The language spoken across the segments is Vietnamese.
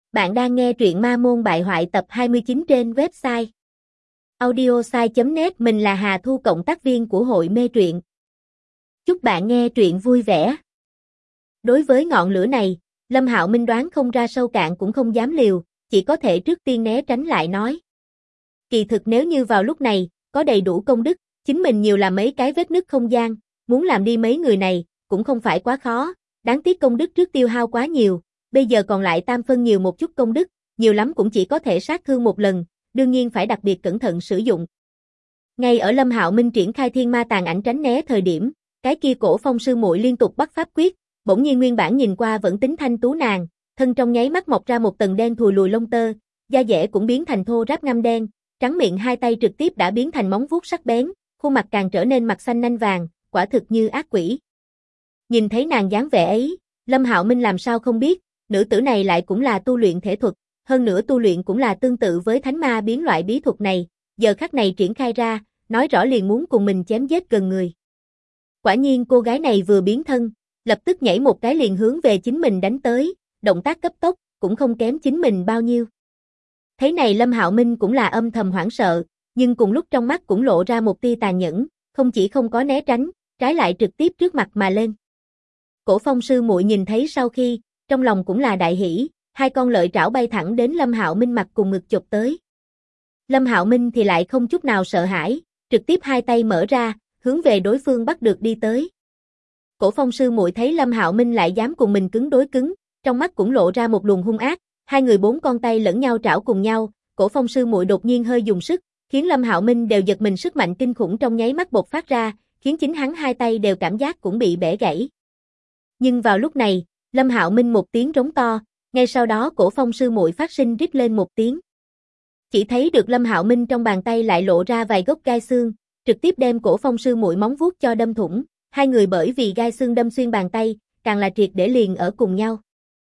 Bạn đang nghe truyện Ma Môn Bại Hoại tập 29 trên website audiosai.net. Mình là Hà Thu, cộng tác viên của hội mê truyện. Chúc bạn nghe truyện vui vẻ. Đối với ngọn lửa này, Lâm Hạo Minh đoán không ra sâu cạn cũng không dám liều, chỉ có thể trước tiên né tránh lại nói. Kỳ thực nếu như vào lúc này, có đầy đủ công đức, chính mình nhiều làm mấy cái vết nứt không gian, muốn làm đi mấy người này, cũng không phải quá khó, đáng tiếc công đức trước tiêu hao quá nhiều. Bây giờ còn lại tam phân nhiều một chút công đức, nhiều lắm cũng chỉ có thể sát thương một lần, đương nhiên phải đặc biệt cẩn thận sử dụng. Ngay ở Lâm Hạo Minh triển khai thiên ma tàn ảnh tránh né thời điểm, cái kia Cổ Phong sư muội liên tục bắt pháp quyết, bỗng nhiên nguyên bản nhìn qua vẫn tính thanh tú nàng, thân trong nháy mắt mọc ra một tầng đen thùi lùi lông tơ, da dẻ cũng biến thành thô ráp ngăm đen, trắng miệng hai tay trực tiếp đã biến thành móng vuốt sắc bén, khuôn mặt càng trở nên mặt xanh nanh vàng, quả thực như ác quỷ. Nhìn thấy nàng dáng vẻ ấy, Lâm Hạo Minh làm sao không biết, nữ tử này lại cũng là tu luyện thể thuật, hơn nữa tu luyện cũng là tương tự với thánh ma biến loại bí thuật này, giờ khắc này triển khai ra, nói rõ liền muốn cùng mình chém giết gần người. Quả nhiên cô gái này vừa biến thân, lập tức nhảy một cái liền hướng về chính mình đánh tới, động tác cấp tốc, cũng không kém chính mình bao nhiêu. Thế này Lâm Hạo Minh cũng là âm thầm hoảng sợ, nhưng cùng lúc trong mắt cũng lộ ra một tia tàn nhẫn, không chỉ không có né tránh, trái lại trực tiếp trước mặt mà lên. Cổ Phong sư muội nhìn thấy sau khi, trong lòng cũng là đại hỉ, hai con lợi trảo bay thẳng đến Lâm Hạo Minh mặt cùng ngực chụp tới. Lâm Hạo Minh thì lại không chút nào sợ hãi, trực tiếp hai tay mở ra, hướng về đối phương bắt được đi tới. Cổ Phong sư muội thấy Lâm Hạo Minh lại dám cùng mình cứng đối cứng, trong mắt cũng lộ ra một luồng hung ác, hai người bốn con tay lẫn nhau trảo cùng nhau, Cổ Phong sư muội đột nhiên hơi dùng sức, khiến Lâm Hạo Minh đều giật mình, sức mạnh kinh khủng trong nháy mắt bộc phát ra, khiến chính hắn hai tay đều cảm giác cũng bị bẻ gãy. Nhưng vào lúc này, Lâm Hạo Minh một tiếng rống to, ngay sau đó Cổ Phong sư muội phát sinh rít lên một tiếng. Chỉ thấy được Lâm Hạo Minh trong bàn tay lại lộ ra vài gốc gai xương, trực tiếp đem Cổ Phong sư muội móng vuốt cho đâm thủng, hai người bởi vì gai xương đâm xuyên bàn tay, càng là triệt để liền ở cùng nhau.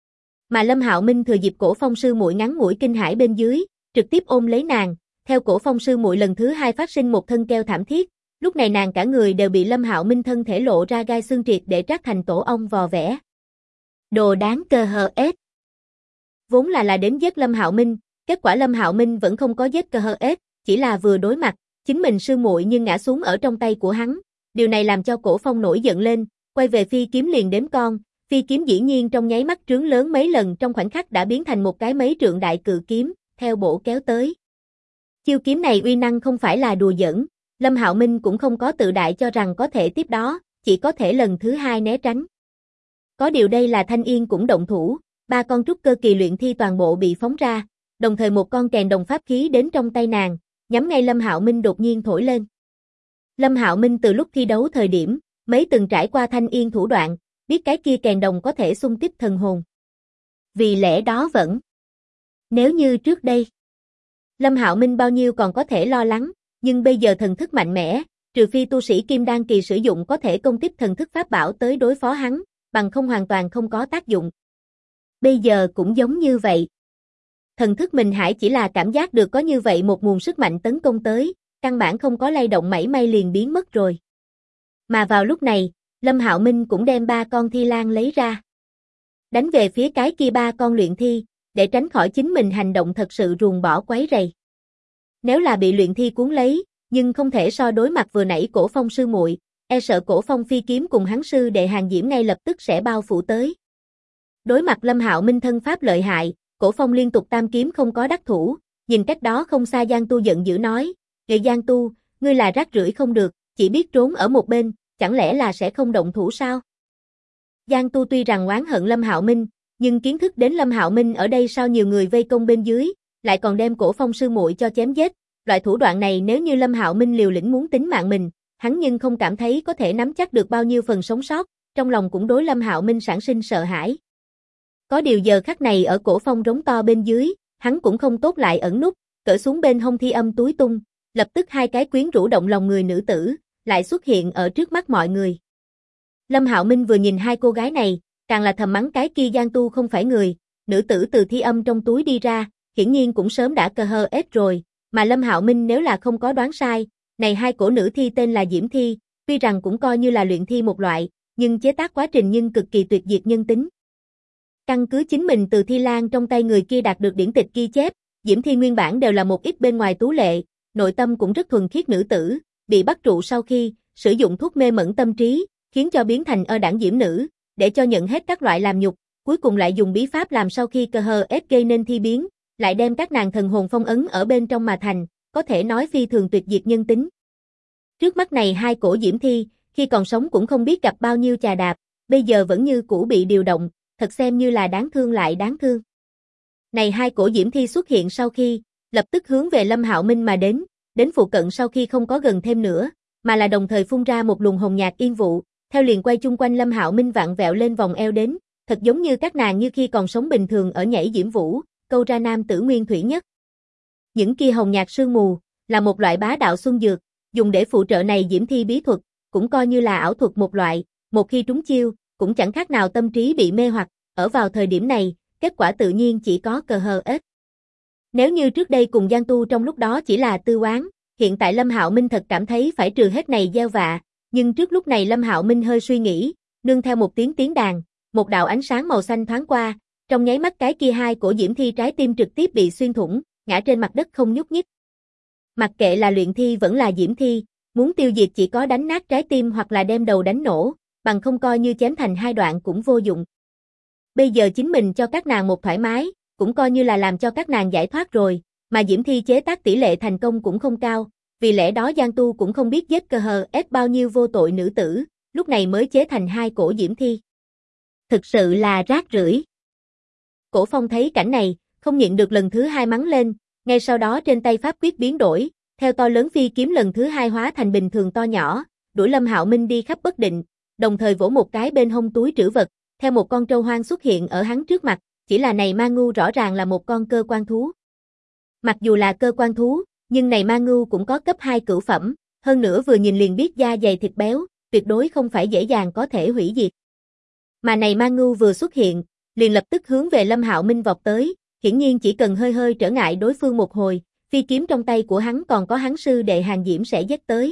Mà Lâm Hạo Minh thừa dịp Cổ Phong sư muội ngắn ngủi kinh hãi bên dưới, trực tiếp ôm lấy nàng, theo Cổ Phong sư muội lần thứ hai phát sinh một thân kêu thảm thiết, lúc này nàng cả người đều bị Lâm Hạo Minh thân thể lộ ra gai xương triệt để trát thành tổ ong vò vẽ. Đồ đáng cơ hờ ết. Vốn là đến giết Lâm Hạo Minh, kết quả Lâm Hạo Minh vẫn không có giết cơ hờ ết, chỉ là vừa đối mặt, chính mình sư muội nhưng ngã xuống ở trong tay của hắn, điều này làm cho Cổ Phong nổi giận lên, quay về phi kiếm liền đếm con, phi kiếm dĩ nhiên trong nháy mắt trướng lớn mấy lần, trong khoảnh khắc đã biến thành một cái mấy trượng đại cự kiếm, theo bộ kéo tới. Chiêu kiếm này uy năng không phải là đùa giỡn, Lâm Hạo Minh cũng không có tự đại cho rằng có thể tiếp đó, chỉ có thể lần thứ hai né tránh. Có điều đây là Thanh Yên cũng động thủ, ba con trúc cơ kỳ luyện thi toàn bộ bị phóng ra, đồng thời một con kèn đồng pháp khí đến trong tay nàng, nhắm ngay Lâm Hạo Minh đột nhiên thổi lên. Lâm Hạo Minh từ lúc thi đấu thời điểm, mấy từng trải qua Thanh Yên thủ đoạn, biết cái kia kèn đồng có thể xung kích thần hồn. Vì lẽ đó vẫn. Nếu như trước đây, Lâm Hạo Minh bao nhiêu còn có thể lo lắng, nhưng bây giờ thần thức mạnh mẽ, trừ phi tu sĩ Kim Đan kỳ sử dụng có thể công kích thần thức pháp bảo tới đối phó hắn, bằng không hoàn toàn không có tác dụng. Bây giờ cũng giống như vậy. Thần thức Minh Hải chỉ là cảm giác được có như vậy một nguồn sức mạnh tấn công tới, căn bản không có lay động mảy may liền biến mất rồi. Mà vào lúc này, Lâm Hạo Minh cũng đem ba con thi lang lấy ra. Đánh về phía cái kia ba con luyện thi, để tránh khỏi chính mình hành động thật sự ruồng bỏ quấy rầy. Nếu là bị luyện thi cuốn lấy, nhưng không thể so đối mặt vừa nãy Cổ Phong sư muội, e sợ Cổ Phong phi kiếm cùng hắn sư đệ Hàng Diễm ngay lập tức sẽ bao phủ tới. Đối mặt Lâm Hạo Minh thân pháp lợi hại, Cổ Phong liên tục tam kiếm không có đắc thủ, nhìn cách đó không xa Giang Tu giận dữ nói, "Người Giang Tu, ngươi là rác rưởi không được, chỉ biết trốn ở một bên, chẳng lẽ là sẽ không động thủ sao?" Giang Tu tuy rằng oán hận Lâm Hạo Minh, nhưng kiến thức đến Lâm Hạo Minh ở đây sao nhiều người vây công bên dưới, lại còn đem Cổ Phong sư muội cho chém giết, loại thủ đoạn này nếu như Lâm Hạo Minh liều lĩnh muốn tính mạng mình, hắn nhưng không cảm thấy có thể nắm chắc được bao nhiêu phần sống sót, trong lòng cũng đối Lâm Hạo Minh sản sinh sợ hãi. Có điều giờ khắc này ở Cổ Phong rống to bên dưới, hắn cũng không tốt lại ẩn núp, cởi xuống bên hông thi âm túi tung, lập tức hai cái quyến rũ động lòng người nữ tử lại xuất hiện ở trước mắt mọi người. Lâm Hạo Minh vừa nhìn hai cô gái này, càng là thầm mắng cái kia Giang Tu không phải người, nữ tử từ thi âm trong túi đi ra, hiển nhiên cũng sớm đã cơ hơ ết rồi, mà Lâm Hạo Minh nếu là không có đoán sai, này hai cổ nữ thi tên là Diễm Thi, tuy rằng cũng coi như là luyện thi một loại, nhưng chế tác quá trình nhưng cực kỳ tuyệt diệt nhân tính. Căn cứ chính mình từ Thi Lang trong tay người kia đạt được điển tịch ghi chép, Diễm Thi nguyên bản đều là một ít bên ngoài tú lệ, nội tâm cũng rất thuần khiết nữ tử, bị bắt trụ sau khi sử dụng thuốc mê mẫn tâm trí, khiến cho biến thành đảng diễm nữ, để cho nhận hết các loại làm nhục, cuối cùng lại dùng bí pháp làm sau khi cơ hờ ép gây nên thi biến, lại đem các nàng thần hồn phong ấn ở bên trong mà thành, có thể nói phi thường tuyệt diệt nhân tính. Trước mắt này hai cổ Diễm Thi, khi còn sống cũng không biết gặp bao nhiêu chà đạp, bây giờ vẫn như cũ bị điều động, thật xem như là đáng thương lại đáng thương. Này hai cổ Diễm Thi xuất hiện sau khi, lập tức hướng về Lâm Hạo Minh mà đến phụ cận sau khi không có gần thêm nữa, mà là đồng thời phun ra một luồng hồng nhạt yên vụ, theo liền quay chung quanh Lâm Hạo Minh vặn vẹo lên vòng eo đến, thật giống như các nàng như khi còn sống bình thường ở nhảy diễm vũ, câu ra nam tử nguyên thủy nhất. Những kia hồng nhạt sương mù, là một loại bá đạo xuân dược, dùng để phụ trợ này Diễm Thi bí thuật, cũng coi như là ảo thuật một loại, một khi trúng chiêu, cũng chẳng khác nào tâm trí bị mê hoặc, ở vào thời điểm này, kết quả tự nhiên chỉ có cờ hờ ết. Nếu như trước đây cùng Giang Tu trong lúc đó chỉ là tư oán, hiện tại Lâm Hạo Minh thật cảm thấy phải trừ hết này gieo vạ, nhưng trước lúc này Lâm Hạo Minh hơi suy nghĩ, nương theo một tiếng đàn, một đạo ánh sáng màu xanh thoáng qua, trong nháy mắt cái kia hai cổ Diễm Thi trái tim trực tiếp bị xuyên thủng, ngã trên mặt đất không nhúc nhích. Mặc kệ là luyện thi vẫn là Diễm Thi, muốn tiêu diệt chỉ có đánh nát trái tim hoặc là đem đầu đánh nổ, bằng không coi như chém thành hai đoạn cũng vô dụng. Bây giờ chính mình cho các nàng một thoải mái, cũng coi như là làm cho các nàng giải thoát rồi, mà Diễm Thi chế tác tỷ lệ thành công cũng không cao, vì lẽ đó Giang Tu cũng không biết giết cơ hờ ép bao nhiêu vô tội nữ tử, lúc này mới chế thành hai cổ Diễm Thi. Thực sự là rác rưởi. Cổ Phong thấy cảnh này, không nhịn được lần thứ hai mắng lên, ngay sau đó trên tay pháp quyết biến đổi, theo to lớn phi kiếm lần thứ hai hóa thành bình thường to nhỏ, đuổi Lâm Hạo Minh đi khắp bất định, đồng thời vỗ một cái bên hông túi trữ vật, theo một con trâu hoang xuất hiện ở hắn trước mặt, chỉ là này ma ngưu rõ ràng là một con cơ quan thú. Mặc dù là cơ quan thú, nhưng này ma ngưu cũng có cấp 2 cửu phẩm, hơn nữa vừa nhìn liền biết da dày thịt béo, tuyệt đối không phải dễ dàng có thể hủy diệt. Mà này ma ngưu vừa xuất hiện, liền lập tức hướng về Lâm Hạo Minh vọt tới, hiển nhiên chỉ cần hơi trở ngại đối phương một hồi, phi kiếm trong tay của hắn còn có hắn sư đệ Hàng Diễm sẽ giết tới.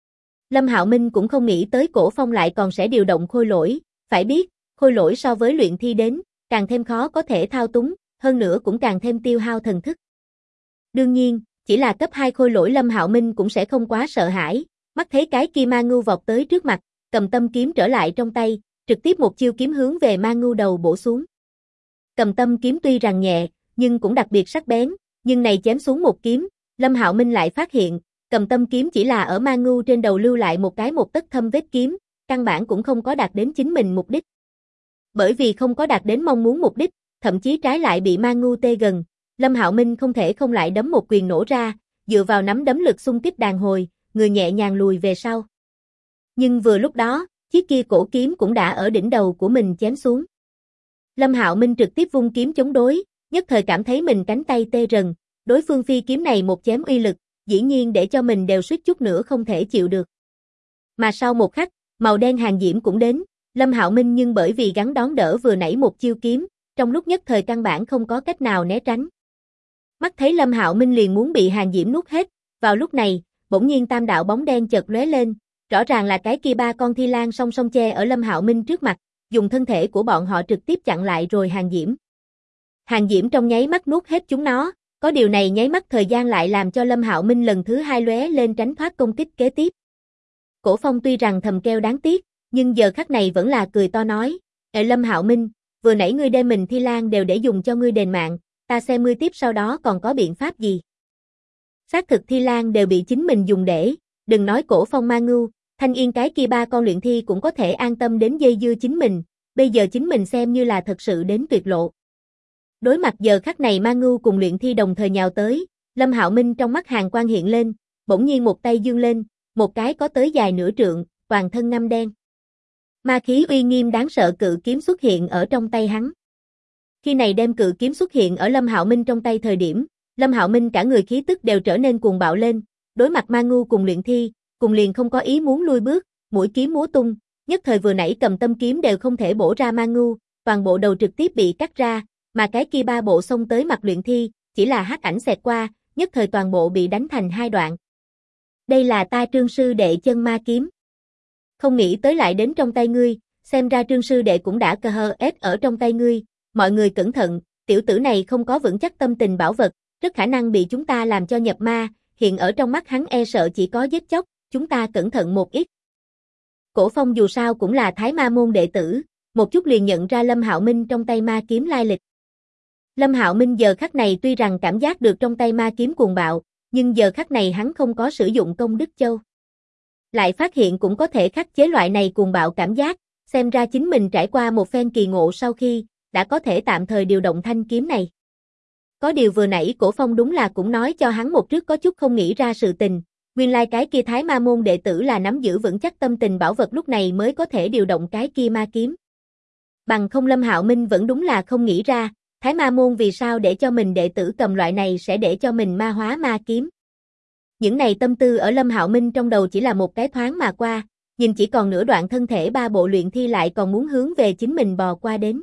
Lâm Hạo Minh cũng không nghĩ tới Cổ Phong lại còn sẽ điều động khôi lỗi, phải biết, khôi lỗi so với luyện thi đến, càng thêm khó có thể thao túng, hơn nữa cũng càng thêm tiêu hao thần thức. Đương nhiên, chỉ là cấp 2 khôi lỗi Lâm Hạo Minh cũng sẽ không quá sợ hãi, mắt thấy cái kia ma ngưu vọt tới trước mặt, cầm tâm kiếm trở lại trong tay, trực tiếp một chiêu kiếm hướng về ma ngưu đầu bổ xuống. Cầm tâm kiếm tuy rằng nhẹ, nhưng cũng đặc biệt sắc bén, nhưng này chém xuống một kiếm, Lâm Hạo Minh lại phát hiện, cầm tâm kiếm chỉ là ở ma ngưu trên đầu lưu lại một tấc thâm vết kiếm, căn bản cũng không có đạt đến chính mình mục đích. Bởi vì không có đạt đến mong muốn mục đích, thậm chí trái lại bị ma ngưu tê gần, Lâm Hạo Minh không thể không lại đấm một quyền nổ ra, dựa vào nắm đấm lực xung kích đàn hồi, người nhẹ nhàng lùi về sau. Nhưng vừa lúc đó, chiếc kia cổ kiếm cũng đã ở đỉnh đầu của mình chém xuống. Lâm Hạo Minh trực tiếp vung kiếm chống đối, nhất thời cảm thấy mình cánh tay tê rần, đối phương phi kiếm này một chém uy lực, dĩ nhiên để cho mình đều suýt chút nữa không thể chịu được. Mà sau một khắc, màu đen Hàng Diễm cũng đến, Lâm Hạo Minh nhưng bởi vì gắng đón đỡ vừa nãy một chiêu kiếm, trong lúc nhất thời căn bản không có cách nào né tránh. Mắt thấy Lâm Hạo Minh liền muốn bị Hàng Diễm nuốt hết, vào lúc này, bỗng nhiên tam đạo bóng đen chợt lóe lên, rõ ràng là cái kia ba con thi lang song song che ở Lâm Hạo Minh trước mặt, dùng thân thể của bọn họ trực tiếp chặn lại rồi Hàng Diễm. Hàng Diễm trong nháy mắt nuốt hết chúng nó, có điều này nháy mắt thời gian lại làm cho Lâm Hạo Minh lần thứ hai lóe lên tránh thoát công kích kế tiếp. Cổ Phong tuy rằng thầm kêu đáng tiếc, nhưng giờ khắc này vẫn là cười to nói, Lâm Hạo Minh, vừa nãy ngươi đem mình thi lang đều để dùng cho ngươi đền mạng, ta xem ngươi tiếp sau đó còn có biện pháp gì. Xác thực thi lang đều bị chính mình dùng để, đừng nói Cổ Phong ma ngưu, Thanh Yên cái kia ba con luyện thi cũng có thể an tâm đến dây dưa chính mình, bây giờ chính mình xem như là thật sự đến tuyệt lộ. Đối mặt giờ khắc này ma ngưu cùng luyện thi đồng thời nhào tới, Lâm Hạo Minh trong mắt hàn quang hiện lên, bỗng nhiên một tay dương lên, một cái có tới dài nửa trượng, toàn thân ngăm đen. Ma khí uy nghiêm đáng sợ cự kiếm xuất hiện ở trong tay hắn. Khi này đem cự kiếm xuất hiện ở Lâm Hạo Minh trong tay thời điểm, Lâm Hạo Minh cả người khí tức đều trở nên cuồng bạo lên, đối mặt ma ngưu cùng luyện thi, cùng liền không có ý muốn lui bước, mũi kiếm múa tung, nhất thời vừa nãy cầm tâm kiếm đều không thể bổ ra ma ngưu, toàn bộ đầu trực tiếp bị cắt ra, mà cái kia ba bộ xông tới mặt luyện thi, chỉ là hắc ảnh xẹt qua, nhất thời toàn bộ bị đánh thành hai đoạn. Đây là ta Trương sư đệ chân ma kiếm. Không nghĩ tới lại đến trong tay ngươi, xem ra Trương sư đệ cũng đã cơ hờ ép ở trong tay ngươi, mọi người cẩn thận, tiểu tử này không có vững chắc tâm tình bảo vật, rất khả năng bị chúng ta làm cho nhập ma, hiện ở trong mắt hắn e sợ chỉ có giết chóc, chúng ta cẩn thận một ít. Cổ Phong dù sao cũng là Thái Ma môn đệ tử, một chút liền nhận ra Lâm Hạo Minh trong tay ma kiếm lai lịch. Lâm Hạo Minh giờ khắc này tuy rằng cảm giác được trong tay ma kiếm cuồng bạo, nhưng giờ khắc này hắn không có sử dụng công đức châu. Lại phát hiện cũng có thể khắc chế loại này cuồng bạo cảm giác, xem ra chính mình trải qua một phen kỳ ngộ sau khi, đã có thể tạm thời điều động thanh kiếm này. Có điều vừa nãy Cổ Phong đúng là cũng nói cho hắn một trước có chút không nghĩ ra sự tình, nguyên lai cái kia Thái Ma môn đệ tử là nắm giữ vững chắc tâm tình bảo vật lúc này mới có thể điều động cái kia ma kiếm. Bằng không Lâm Hạo Minh vẫn đúng là không nghĩ ra, Thái Ma môn vì sao để cho mình đệ tử cầm loại này sẽ để cho mình ma hóa ma kiếm. Những này tâm tư ở Lâm Hạo Minh trong đầu chỉ là một cái thoáng mà qua, nhìn chỉ còn nửa đoạn thân thể ba bộ luyện thi lại còn muốn hướng về chính mình bò qua đến.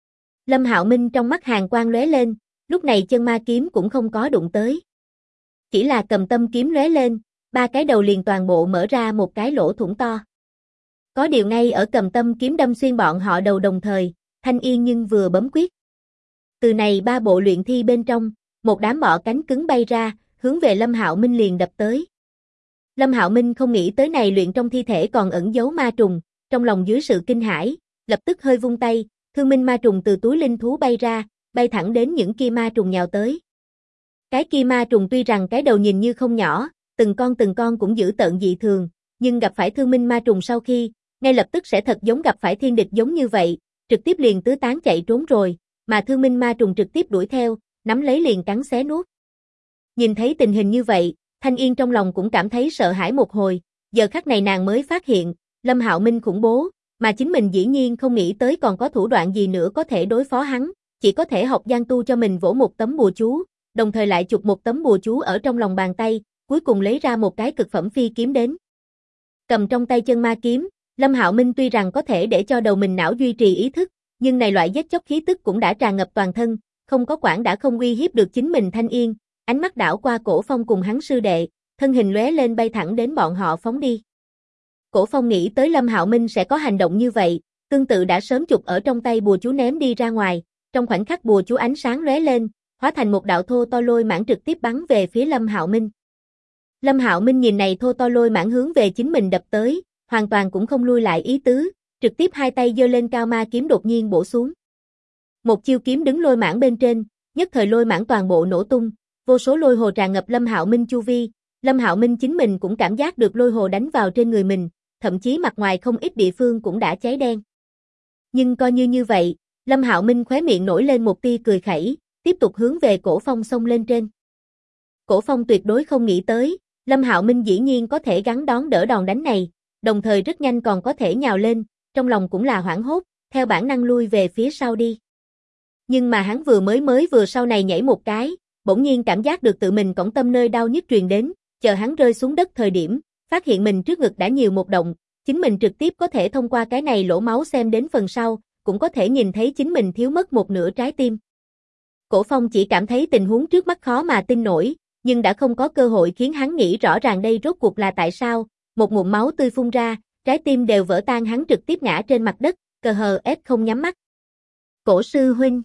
Lâm Hạo Minh trong mắt hàn quang lóe lên, lúc này chân ma kiếm cũng không có đụng tới. Chỉ là cầm tâm kiếm lóe lên, ba cái đầu liền toàn bộ mở ra một cái lỗ thủng to. Có điều ngay ở cầm tâm kiếm đâm xuyên bọn họ đầu đồng thời, Thanh Yên nhưng vừa bấm quyết. Từ này ba bộ luyện thi bên trong, một đám bọ cánh cứng bay ra, hướng về Lâm Hạo Minh liền đập tới. Lâm Hạo Minh không nghĩ tới này luyện trong thi thể còn ẩn giấu ma trùng, trong lòng dưới sự kinh hãi, lập tức hơi vung tay, thương minh ma trùng từ túi linh thú bay ra, bay thẳng đến những kia ma trùng nhào tới. Cái kia ma trùng tuy rằng cái đầu nhìn như không nhỏ, từng con cũng dữ tợn dị thường, nhưng gặp phải thương minh ma trùng sau khi, ngay lập tức sẽ thật giống gặp phải thiên địch giống như vậy, trực tiếp liền tứ tán chạy trốn rồi, mà thương minh ma trùng trực tiếp đuổi theo, nắm lấy liền cắn xé nuốt. Nhìn thấy tình hình như vậy, Thanh Yên trong lòng cũng cảm thấy sợ hãi một hồi, giờ khắc này nàng mới phát hiện, Lâm Hạo Minh khủng bố, mà chính mình dĩ nhiên không nghĩ tới còn có thủ đoạn gì nữa có thể đối phó hắn, chỉ có thể học gian tu cho mình vỗ một tấm bùa chú, đồng thời lại chụp một tấm bùa chú ở trong lòng bàn tay, cuối cùng lấy ra một cái cực phẩm phi kiếm đến. Cầm trong tay chân ma kiếm, Lâm Hạo Minh tuy rằng có thể để cho đầu mình não duy trì ý thức, nhưng này loại giết chóc khí tức cũng đã tràn ngập toàn thân, không có quản đã không uy hiếp được chính mình Thanh Yên, ánh mắt đảo qua Cổ Phong cùng hắn sư đệ, thân hình lóe lên bay thẳng đến bọn họ phóng đi. Cổ Phong nghĩ tới Lâm Hạo Minh sẽ có hành động như vậy, tương tự đã sớm chụp ở trong tay bùa chú ném đi ra ngoài, trong khoảnh khắc bùa chú ánh sáng lóe lên, hóa thành một đạo thô to lôi mãng trực tiếp bắn về phía Lâm Hạo Minh. Lâm Hạo Minh nhìn này thô to lôi mãng hướng về chính mình đập tới, hoàn toàn cũng không lui lại ý tứ, trực tiếp hai tay giơ lên cao ma kiếm đột nhiên bổ xuống. Một chiêu kiếm đứng lôi mãng bên trên, nhất thời lôi mãng toàn bộ nổ tung, vô số lôi hồ tràn ngập Lâm Hạo Minh chu vi, Lâm Hạo Minh chính mình cũng cảm giác được lôi hồ đánh vào trên người mình, thậm chí mặt ngoài không ít địa phương cũng đã cháy đen. Nhưng coi như vậy, Lâm Hạo Minh khóe miệng nổi lên một tia cười khẩy, tiếp tục hướng về Cổ Phong xông lên trên. Cổ Phong tuyệt đối không nghĩ tới, Lâm Hạo Minh dĩ nhiên có thể gắng đón đỡ đòn đánh này, đồng thời rất nhanh còn có thể nhào lên, trong lòng cũng là hoảng hốt, theo bản năng lui về phía sau đi. Nhưng mà hắn vừa sau này nhảy một cái, bỗng nhiên cảm giác được tự mình cõng tâm nơi đau nhức truyền đến, chờ hắn rơi xuống đất thời điểm, phát hiện mình trước ngực đã nhiều một động, chính mình trực tiếp có thể thông qua cái này lỗ máu xem đến phần sau, cũng có thể nhìn thấy chính mình thiếu mất một nửa trái tim. Cổ Phong chỉ cảm thấy tình huống trước mắt khó mà tin nổi, nhưng đã không có cơ hội khiến hắn nghĩ rõ ràng đây rốt cuộc là tại sao, một ngụm máu tươi phun ra, trái tim đều vỡ tan hắn trực tiếp ngã trên mặt đất, cờ hờ ép không nhắm mắt. Cổ sư huynh.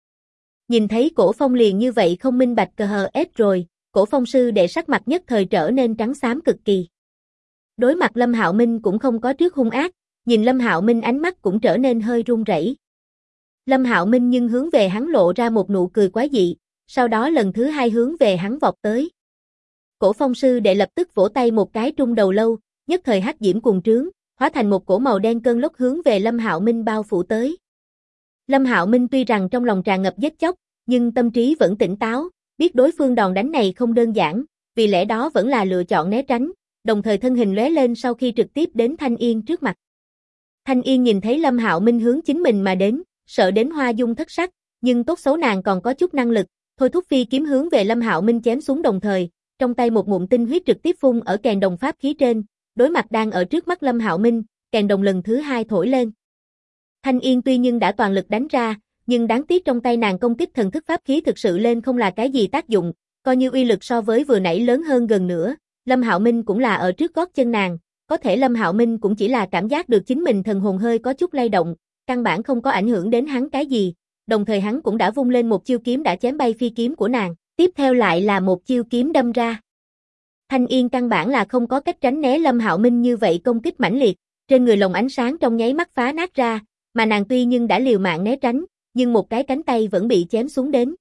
Nhìn thấy Cổ Phong liền như vậy không minh bạch cờ hờ ép rồi, Cổ Phong sư đệ sắc mặt nhất thời trở nên trắng xám cực kỳ. Đối mặt Lâm Hạo Minh cũng không có trước hung ác, nhìn Lâm Hạo Minh ánh mắt cũng trở nên hơi run rẩy. Lâm Hạo Minh nhưng hướng về hắn lộ ra một nụ cười quái dị, sau đó lần thứ hai hướng về hắn vọt tới. Cổ Phong sư đệ lập tức vỗ tay một cái trung đầu lâu, nhất thời hắc diễm cuồng trướng, hóa thành một cổ màu đen cơn lốc hướng về Lâm Hạo Minh bao phủ tới. Lâm Hạo Minh tuy rằng trong lòng tràn ngập giết chóc, nhưng tâm trí vẫn tỉnh táo, biết đối phương đòn đánh này không đơn giản, vì lẽ đó vẫn là lựa chọn né tránh, đồng thời thân hình lóe lên sau khi trực tiếp đến Thanh Yên trước mặt. Thanh Yên nhìn thấy Lâm Hạo Minh hướng chính mình mà đến, sợ đến hoa dung thất sắc, nhưng tốt xấu nàng còn có chút năng lực, thôi thúc phi kiếm hướng về Lâm Hạo Minh chém xuống đồng thời, trong tay một ngụm tinh huyết trực tiếp phun ở kèn đồng pháp khí trên, đối mặt đang ở trước mắt Lâm Hạo Minh, kèn đồng lần thứ hai thổi lên. Thanh Yên tuy nhưng đã toàn lực đánh ra, nhưng đáng tiếc trong tay nàng công kích thần thức pháp khí thực sự lên không là cái gì tác dụng, coi như uy lực so với vừa nãy lớn hơn gần nữa, Lâm Hạo Minh cũng là ở trước gót chân nàng, có thể Lâm Hạo Minh cũng chỉ là cảm giác được chính mình thần hồn hơi có chút lay động, căn bản không có ảnh hưởng đến hắn cái gì, đồng thời hắn cũng đã vung lên một chiêu kiếm đã chém bay phi kiếm của nàng, tiếp theo lại là một chiêu kiếm đâm ra. Thanh Yên căn bản là không có cách tránh né Lâm Hạo Minh như vậy công kích mãnh liệt, trên người lồng ánh sáng trong nháy mắt phá nát ra, mà nàng tuy nhưng đã liều mạng né tránh, nhưng một cái cánh tay vẫn bị chém xuống đến.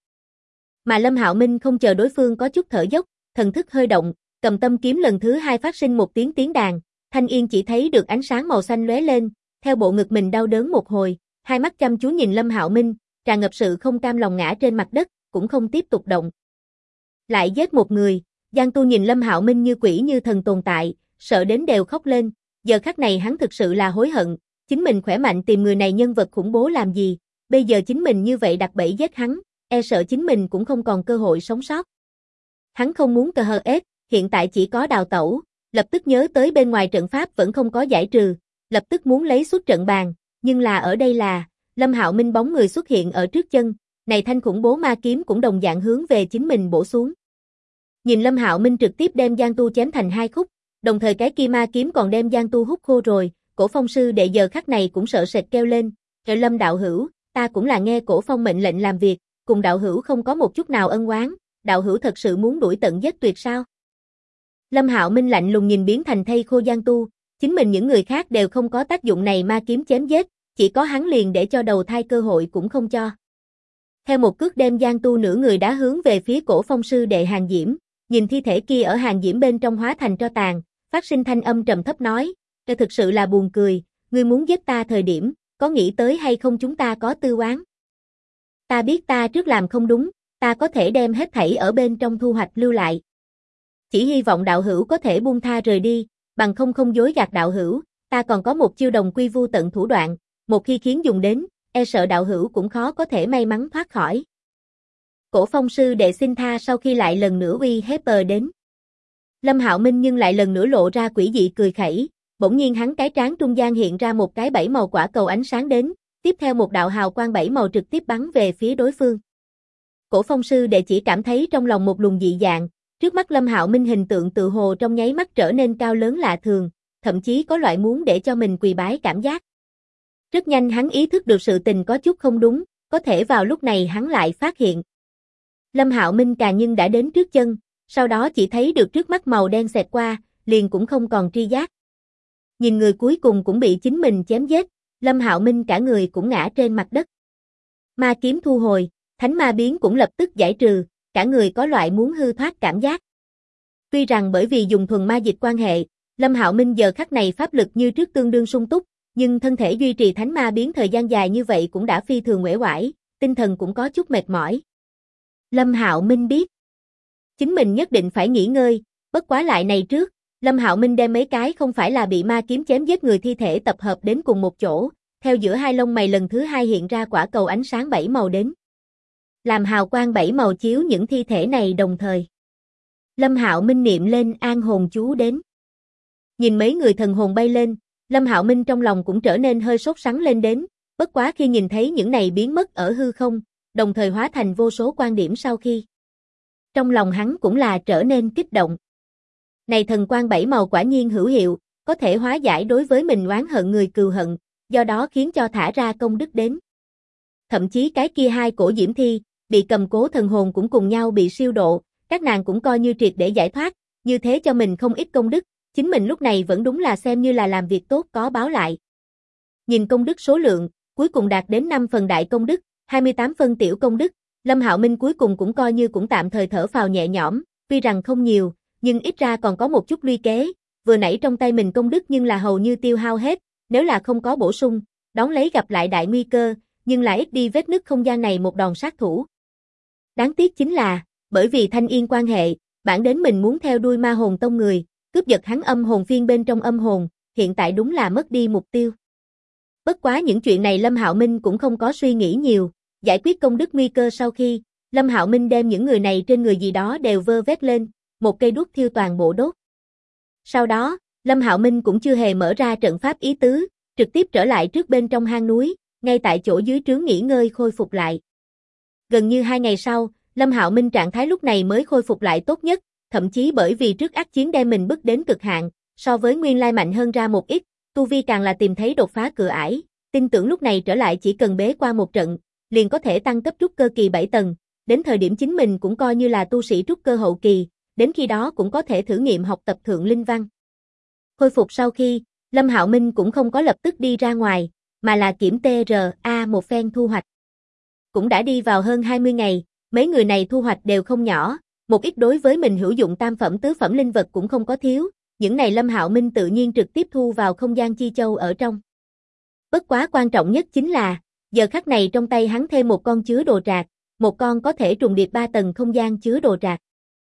Mà Lâm Hạo Minh không chờ đối phương có chút thở dốc, thần thức hơi động, cầm tâm kiếm lần thứ hai phát sinh một tiếng tiếng đàn, Thanh Yên chỉ thấy được ánh sáng màu xanh lóe lên, theo bộ ngực mình đau đớn một hồi, hai mắt chăm chú nhìn Lâm Hạo Minh, tràn ngập sự không cam lòng ngã trên mặt đất, cũng không tiếp tục động. Lại giết một người, Giang Tu nhìn Lâm Hạo Minh như quỷ như thần tồn tại, sợ đến đều khóc lên, giờ khắc này hắn thực sự là hối hận, chính mình khỏe mạnh tìm người này nhân vật khủng bố làm gì, bây giờ chính mình như vậy đặt bẫy giết hắn, e sợ chính mình cũng không còn cơ hội sống sót. Hắn không muốn cờ hờ ết, hiện tại chỉ có đào tẩu, lập tức nhớ tới bên ngoài trận pháp vẫn không có giải trừ, lập tức muốn lấy xuất trận bàn, nhưng là ở đây là, Lâm Hạo Minh bóng người xuất hiện ở trước chân, này thanh khủng bố ma kiếm cũng đồng dạng hướng về chính mình bổ xuống. Nhìn Lâm Hạo Minh trực tiếp đem Giang Tu chém thành hai khúc, đồng thời cái kia ma kiếm còn đem Giang Tu hút khô rồi, Cổ Phong sư đệ giờ khắc này cũng sợ sệt kêu lên, "Trời Lâm đạo hữu, ta cũng là nghe Cổ Phong mệnh lệnh làm việc, cùng đạo hữu không có một chút nào ân oán, đạo hữu thật sự muốn đuổi tận giết tuyệt sao?" Lâm Hạo Minh lạnh lùng nhìn biến thành thây khô Giang Tu, chính mình những người khác đều không có tác dụng này ma kiếm chém giết, chỉ có hắn liền để cho đầu thai cơ hội cũng không cho. Theo một cước đem Giang Tu nửa người đá hướng về phía Cổ Phong sư đệ Hàn Diễm, nhìn thi thể kia ở Hàn Diễm bên trong hóa thành tro tàn, phát sinh thanh âm trầm thấp nói, "Đây thực sự là buồn cười, ngươi muốn giết ta thời điểm, có nghĩ tới hay không chúng ta có tư oán? Ta biết ta trước làm không đúng, ta có thể đem hết thảy ở bên trong thu hoạch lưu lại. Chỉ hy vọng đạo hữu có thể buông tha rời đi, bằng không dối gạt đạo hữu, ta còn có một chiêu đồng quy vu tận thủ đoạn, một khi khiến dùng đến, e sợ đạo hữu cũng khó có thể may mắn thoát khỏi." Cổ Phong sư đệ xin tha sau khi lại lần nữa uy hiếp đến. Lâm Hạo Minh nhưng lại lần nữa lộ ra quỷ dị cười khẩy, bỗng nhiên hắn cái trán trung gian hiện ra một cái bảy màu quả cầu ánh sáng đến, tiếp theo một đạo hào quang bảy màu trực tiếp bắn về phía đối phương. Cổ Phong sư đệ chỉ cảm thấy trong lòng một luồng dị dạng, trước mắt Lâm Hạo Minh hình tượng tự hồ trong nháy mắt trở nên cao lớn lạ thường, thậm chí có loại muốn để cho mình quỳ bái cảm giác. Rất nhanh hắn ý thức được sự tình có chút không đúng, có thể vào lúc này hắn lại phát hiện. Lâm Hạo Minh càng nhưng đã đến trước chân, sau đó chỉ thấy được trước mắt màu đen xẹt qua, liền cũng không còn tri giác. Nhìn người cuối cùng cũng bị chính mình chém giết, Lâm Hạo Minh cả người cũng ngã trên mặt đất. Ma kiếm thu hồi, thánh ma biến cũng lập tức giải trừ, cả người có loại muốn hư thoát cảm giác. Tuy rằng bởi vì dùng thuần ma dịch quan hệ, Lâm Hạo Minh giờ khắc này pháp lực như trước tương đương sung túc, nhưng thân thể duy trì thánh ma biến thời gian dài như vậy cũng đã phi thường uể oải, tinh thần cũng có chút mệt mỏi. Lâm Hạo Minh biết, chính mình nhất định phải nghỉ ngơi, bất quá lại này trước, Lâm Hạo Minh đem mấy cái không phải là bị ma kiếm chém giết người thi thể tập hợp đến cùng một chỗ, theo giữa hai lông mày lần thứ hai hiện ra quả cầu ánh sáng bảy màu đến. Làm hào quang bảy màu chiếu những thi thể này đồng thời. Lâm Hạo Minh niệm lên an hồn chú đến. Nhìn mấy người thần hồn bay lên, Lâm Hạo Minh trong lòng cũng trở nên hơi sốt sắng lên đến, bất quá khi nhìn thấy những này biến mất ở hư không, đồng thời hóa thành vô số quan điểm sau khi. Trong lòng hắn cũng là trở nên kích động. Này thần quang bảy màu quả nhiên hữu hiệu, có thể hóa giải đối với mình oán hận người cừu hận, do đó khiến cho thả ra công đức đến. Thậm chí cái kia hai cổ diễm thi, bị cầm cố thần hồn cũng cùng nhau bị siêu độ, các nàng cũng coi như triệt để giải thoát, như thế cho mình không ít công đức, chính mình lúc này vẫn đúng là xem như là làm việc tốt có báo lại. Nhìn công đức số lượng, cuối cùng đạt đến 5 phần đại công đức, 28 phân tiểu công đức, Lâm Hạo Minh cuối cùng cũng coi như cũng tạm thời thở phào nhẹ nhõm, tuy rằng không nhiều, nhưng ít ra còn có một chút luy kế, vừa nãy trong tay mình công đức nhưng là hầu như tiêu hao hết, nếu là không có bổ sung, đón lấy gặp lại đại nguy cơ, nhưng lại ít đi vết nứt không gian này một đòn sát thủ. Đáng tiếc chính là, bởi vì Thanh Yên quan hệ, bản đến mình muốn theo đuôi ma hồn tông người, cướp giật hắn âm hồn phiên bên trong âm hồn, hiện tại đúng là mất đi mục tiêu. Bất quá những chuyện này Lâm Hạo Minh cũng không có suy nghĩ nhiều, giải quyết công đức nguy cơ sau khi, Lâm Hạo Minh đem những người này trên người gì đó đều vơ vét lên, một cây đuốc thiêu toàn bộ đốt. Sau đó, Lâm Hạo Minh cũng chưa hề mở ra trận pháp ý tứ, trực tiếp trở lại trước bên trong hang núi, ngay tại chỗ dưới trướng nghỉ ngơi khôi phục lại. Gần như 2 ngày sau, Lâm Hạo Minh trạng thái lúc này mới khôi phục lại tốt nhất, thậm chí bởi vì trước ác chiến đem mình bức đến cực hạn, so với nguyên lai mạnh hơn ra một ít, tu vi càng là tìm thấy đột phá cửa ải, tin tưởng lúc này trở lại chỉ cần bế qua một trận, liền có thể tăng cấp trúc cơ kỳ 7 tầng, đến thời điểm chính mình cũng coi như là tu sĩ trúc cơ hậu kỳ, đến khi đó cũng có thể thử nghiệm học tập thượng linh văn. Khôi phục sau khi, Lâm Hạo Minh cũng không có lập tức đi ra ngoài, mà là kiểm TRA một phen thu hoạch. Cũng đã đi vào hơn 20 ngày, mấy người này thu hoạch đều không nhỏ, một ít đối với mình hữu dụng tam phẩm tứ phẩm linh vật cũng không có thiếu, những này Lâm Hạo Minh tự nhiên trực tiếp thu vào không gian chi châu ở trong. Bất quá quan trọng nhất chính là, giờ khắc này trong tay hắn thêm một con chứa đồ trạc, một con có thể trùng điệp 3 tầng không gian chứa đồ trạc.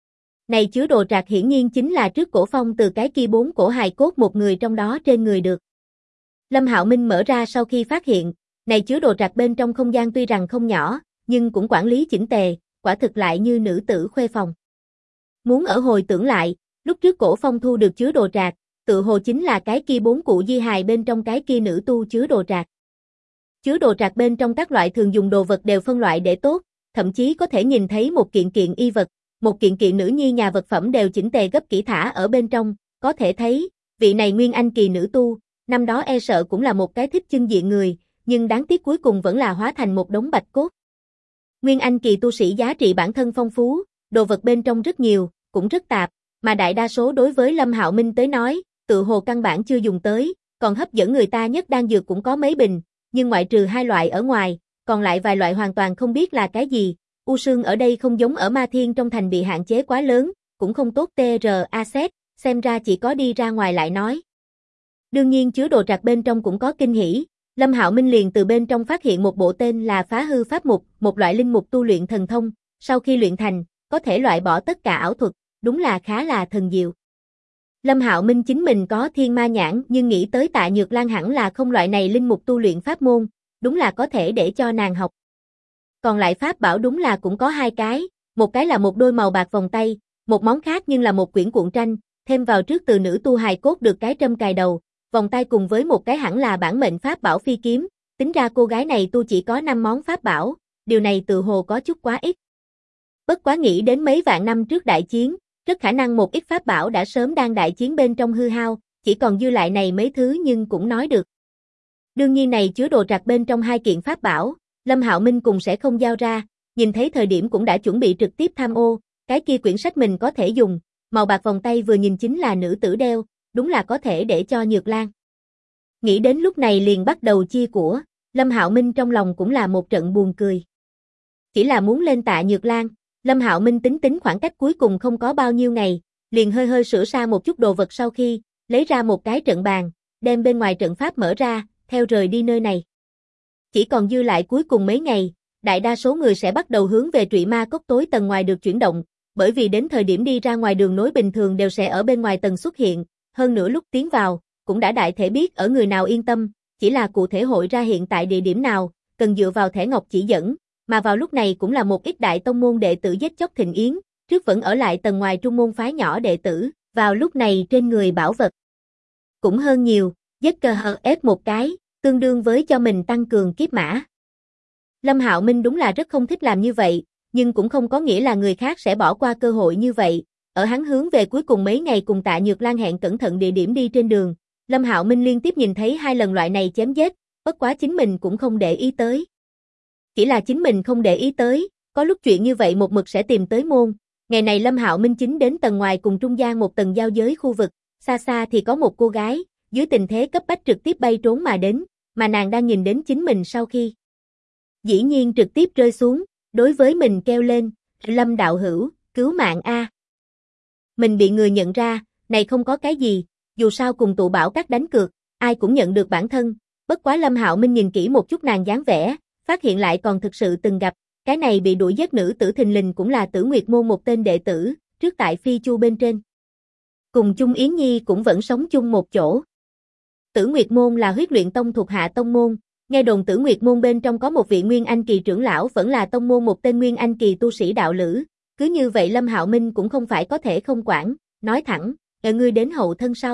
Này chứa đồ trạc hiển nhiên chính là trước cổ phong từ cái kia 4 cổ hài cốt một người trong đó trên người được. Lâm Hạo Minh mở ra sau khi phát hiện, này chứa đồ trạc bên trong không gian tuy rằng không nhỏ, nhưng cũng quản lý chỉnh tề, quả thực lại như nữ tử khuê phòng. Muốn ở hồi tưởng lại, lúc trước cổ phong thu được chứa đồ trạc, tự hồ chính là cái kia 4 cụ di hài bên trong cái kia nữ tu chứa đồ trạc. Chứa đồ trạc bên trong các loại thường dùng đồ vật đều phân loại để tốt, thậm chí có thể nhìn thấy một kiện kiện y vật, một kiện kiện nữ nhi nhà vật phẩm đều chỉnh tề gấp kỹ thả ở bên trong, có thể thấy, vị này Nguyên Anh kỳ nữ tu, năm đó e sợ cũng là một cái thích chưng diện người, nhưng đáng tiếc cuối cùng vẫn là hóa thành một đống bạch cốt. Nguyên Anh kỳ tu sĩ giá trị bản thân phong phú, đồ vật bên trong rất nhiều, cũng rất tạp, mà đại đa số đối với Lâm Hạo Minh tới nói, tự hồ căn bản chưa dùng tới, còn hấp dẫn người ta nhất đan dược cũng có mấy bình, nhưng ngoại trừ 2 loại ở ngoài, còn lại vài loại hoàn toàn không biết là cái gì. U Sương ở đây không giống ở Ma Thiên trong thành bị hạn chế quá lớn, cũng không tốt TRA xét, xem ra chỉ có đi ra ngoài lại nói. Đương nhiên chứa đồ trạc bên trong cũng có kinh hỉ, Lâm Hạo Minh liền từ bên trong phát hiện một bộ tên là Phá hư pháp mục, một loại linh mục tu luyện thần thông, sau khi luyện thành, có thể loại bỏ tất cả ảo thuật, đúng là khá là thần diệu. Lâm Hạo Minh chính mình có thiên ma nhãn nhưng nghĩ tới Tạ Nhược Lan hẳn là không loại này linh mục tu luyện pháp môn, đúng là có thể để cho nàng học. Còn lại pháp bảo đúng là cũng có 2 cái, một cái là một đôi màu bạc vòng tay, một món khác nhưng là một quyển cuộn tranh, thêm vào trước từ nữ tu hài cốt được cái trâm cài đầu, vòng tay cùng với một cái hẳn là bản mệnh pháp bảo phi kiếm, tính ra cô gái này tu chỉ có 5 món pháp bảo, điều này tự hồ có chút quá ít. Bất quá nghĩ đến mấy vạn năm trước đại chiến, rất khả năng một ít pháp bảo đã sớm đang đại chiến bên trong hư hao, chỉ còn dư lại này mấy thứ nhưng cũng nói được. Đương nhiên này chứa đồ trạc bên trong 2 kiện pháp bảo, Lâm Hạo Minh cùng sẽ không giao ra, nhìn thấy thời điểm cũng đã chuẩn bị trực tiếp tham ô, cái kia quyển sách mình có thể dùng, màu bạc vòng tay vừa nhìn chính là nữ tử đeo, đúng là có thể để cho Nhược Lan. Nghĩ đến lúc này liền bắt đầu chia của, Lâm Hạo Minh trong lòng cũng là một trận buồn cười. Chỉ là muốn lên Tạ Nhược Lan, Lâm Hạo Minh tính khoảng cách cuối cùng không có bao nhiêu ngày, liền hơi hơi sửa sang một chút đồ vật sau khi, lấy ra một cái trận bàn, đem bên ngoài trận pháp mở ra, theo rời đi nơi này. Chỉ còn dư lại cuối cùng mấy ngày, đại đa số người sẽ bắt đầu hướng về Trụy Ma Cốc tối tầng ngoài được chuyển động, bởi vì đến thời điểm đi ra ngoài đường nối bình thường đều sẽ ở bên ngoài tầng xuất hiện, hơn nữa lúc tiến vào, cũng đã đại thể biết ở người nào yên tâm, chỉ là cụ thể hội ra hiện tại địa điểm nào, cần dựa vào thẻ ngọc chỉ dẫn, mà vào lúc này cũng là một ít đại tông môn đệ tử giết chóc thịnh yến, trước vẫn ở lại tầng ngoài trung môn phái nhỏ đệ tử, vào lúc này trên người bảo vật cũng hơn nhiều, giết cơ hờ ép một cái, tương đương với cho mình tăng cường kiếp mã. Lâm Hạo Minh đúng là rất không thích làm như vậy, nhưng cũng không có nghĩa là người khác sẽ bỏ qua cơ hội như vậy. Ở hắn hướng về cuối cùng mấy ngày cùng Tạ Nhược Lan hẹn cẩn thận địa điểm đi trên đường, Lâm Hạo Minh liên tiếp nhìn thấy 2 lần loại này chém giết, bất quá chính mình cũng không để ý tới. Chỉ là chính mình không để ý tới, có lúc chuyện như vậy một mực sẽ tìm tới môn. Ngày này Lâm Hạo Minh chính đến tầng ngoài cùng trung gian một tầng giao giới khu vực, xa xa thì có một cô gái, dưới tình thế cấp bách trực tiếp bay trốn mà đến, mà nàng đang nhìn đến chính mình sau khi. Dĩ nhiên trực tiếp rơi xuống, đối với mình kêu lên, Lâm đạo hữu, cứu mạng a. Mình bị người nhận ra, này không có cái gì, dù sao cùng tụ bảo các đánh cược, ai cũng nhận được bản thân, bất quá Lâm Hạo Minh nhìn kỹ một chút nàng dáng vẻ, phát hiện lại còn thực sự từng gặp, cái này bị đuổi giết nữ tử thình lình cũng là Tử Nguyệt môn một tên đệ tử, trước tại Phi Chu bên trên. Cùng chung Yến Nhi cũng vẫn sống chung một chỗ. Tử Nguyệt môn là huyết luyện tông thuộc hạ tông môn, nghe đồn Tử Nguyệt môn bên trong có một vị Nguyên Anh kỳ trưởng lão vẫn là tông môn một tên Nguyên Anh kỳ tu sĩ đạo lữ, cứ như vậy Lâm Hạo Minh cũng không phải có thể không quản, nói thẳng, ngươi đến hậu thân sau.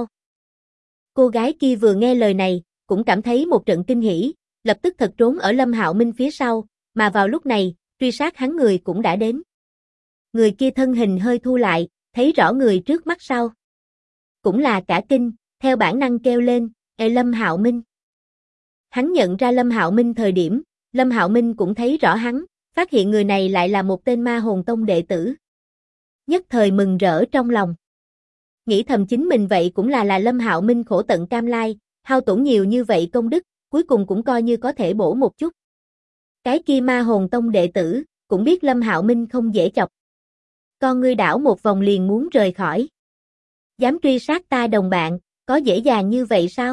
Cô gái kia vừa nghe lời này, cũng cảm thấy một trận kinh hỉ, lập tức thật trốn ở Lâm Hạo Minh phía sau, mà vào lúc này, truy sát hắn người cũng đã đến. Người kia thân hình hơi thu lại, thấy rõ người trước mắt sau. Cũng là cả kinh, theo bản năng kêu lên, Lâm Hạo Minh. Hắn nhận ra Lâm Hạo Minh thời điểm, Lâm Hạo Minh cũng thấy rõ hắn, phát hiện người này lại là một tên Ma Hồn Tông đệ tử. Nhất thời mừng rỡ trong lòng. Nghĩ thầm chính mình vậy cũng là Lâm Hạo Minh khổ tận cam lai, hao tổn nhiều như vậy công đức, cuối cùng cũng coi như có thể bổ một chút. Cái kia Ma Hồn Tông đệ tử, cũng biết Lâm Hạo Minh không dễ chọc. Con ngươi đảo một vòng liền muốn rời khỏi. Dám truy sát ta đồng bạn, có dễ dàng như vậy sao?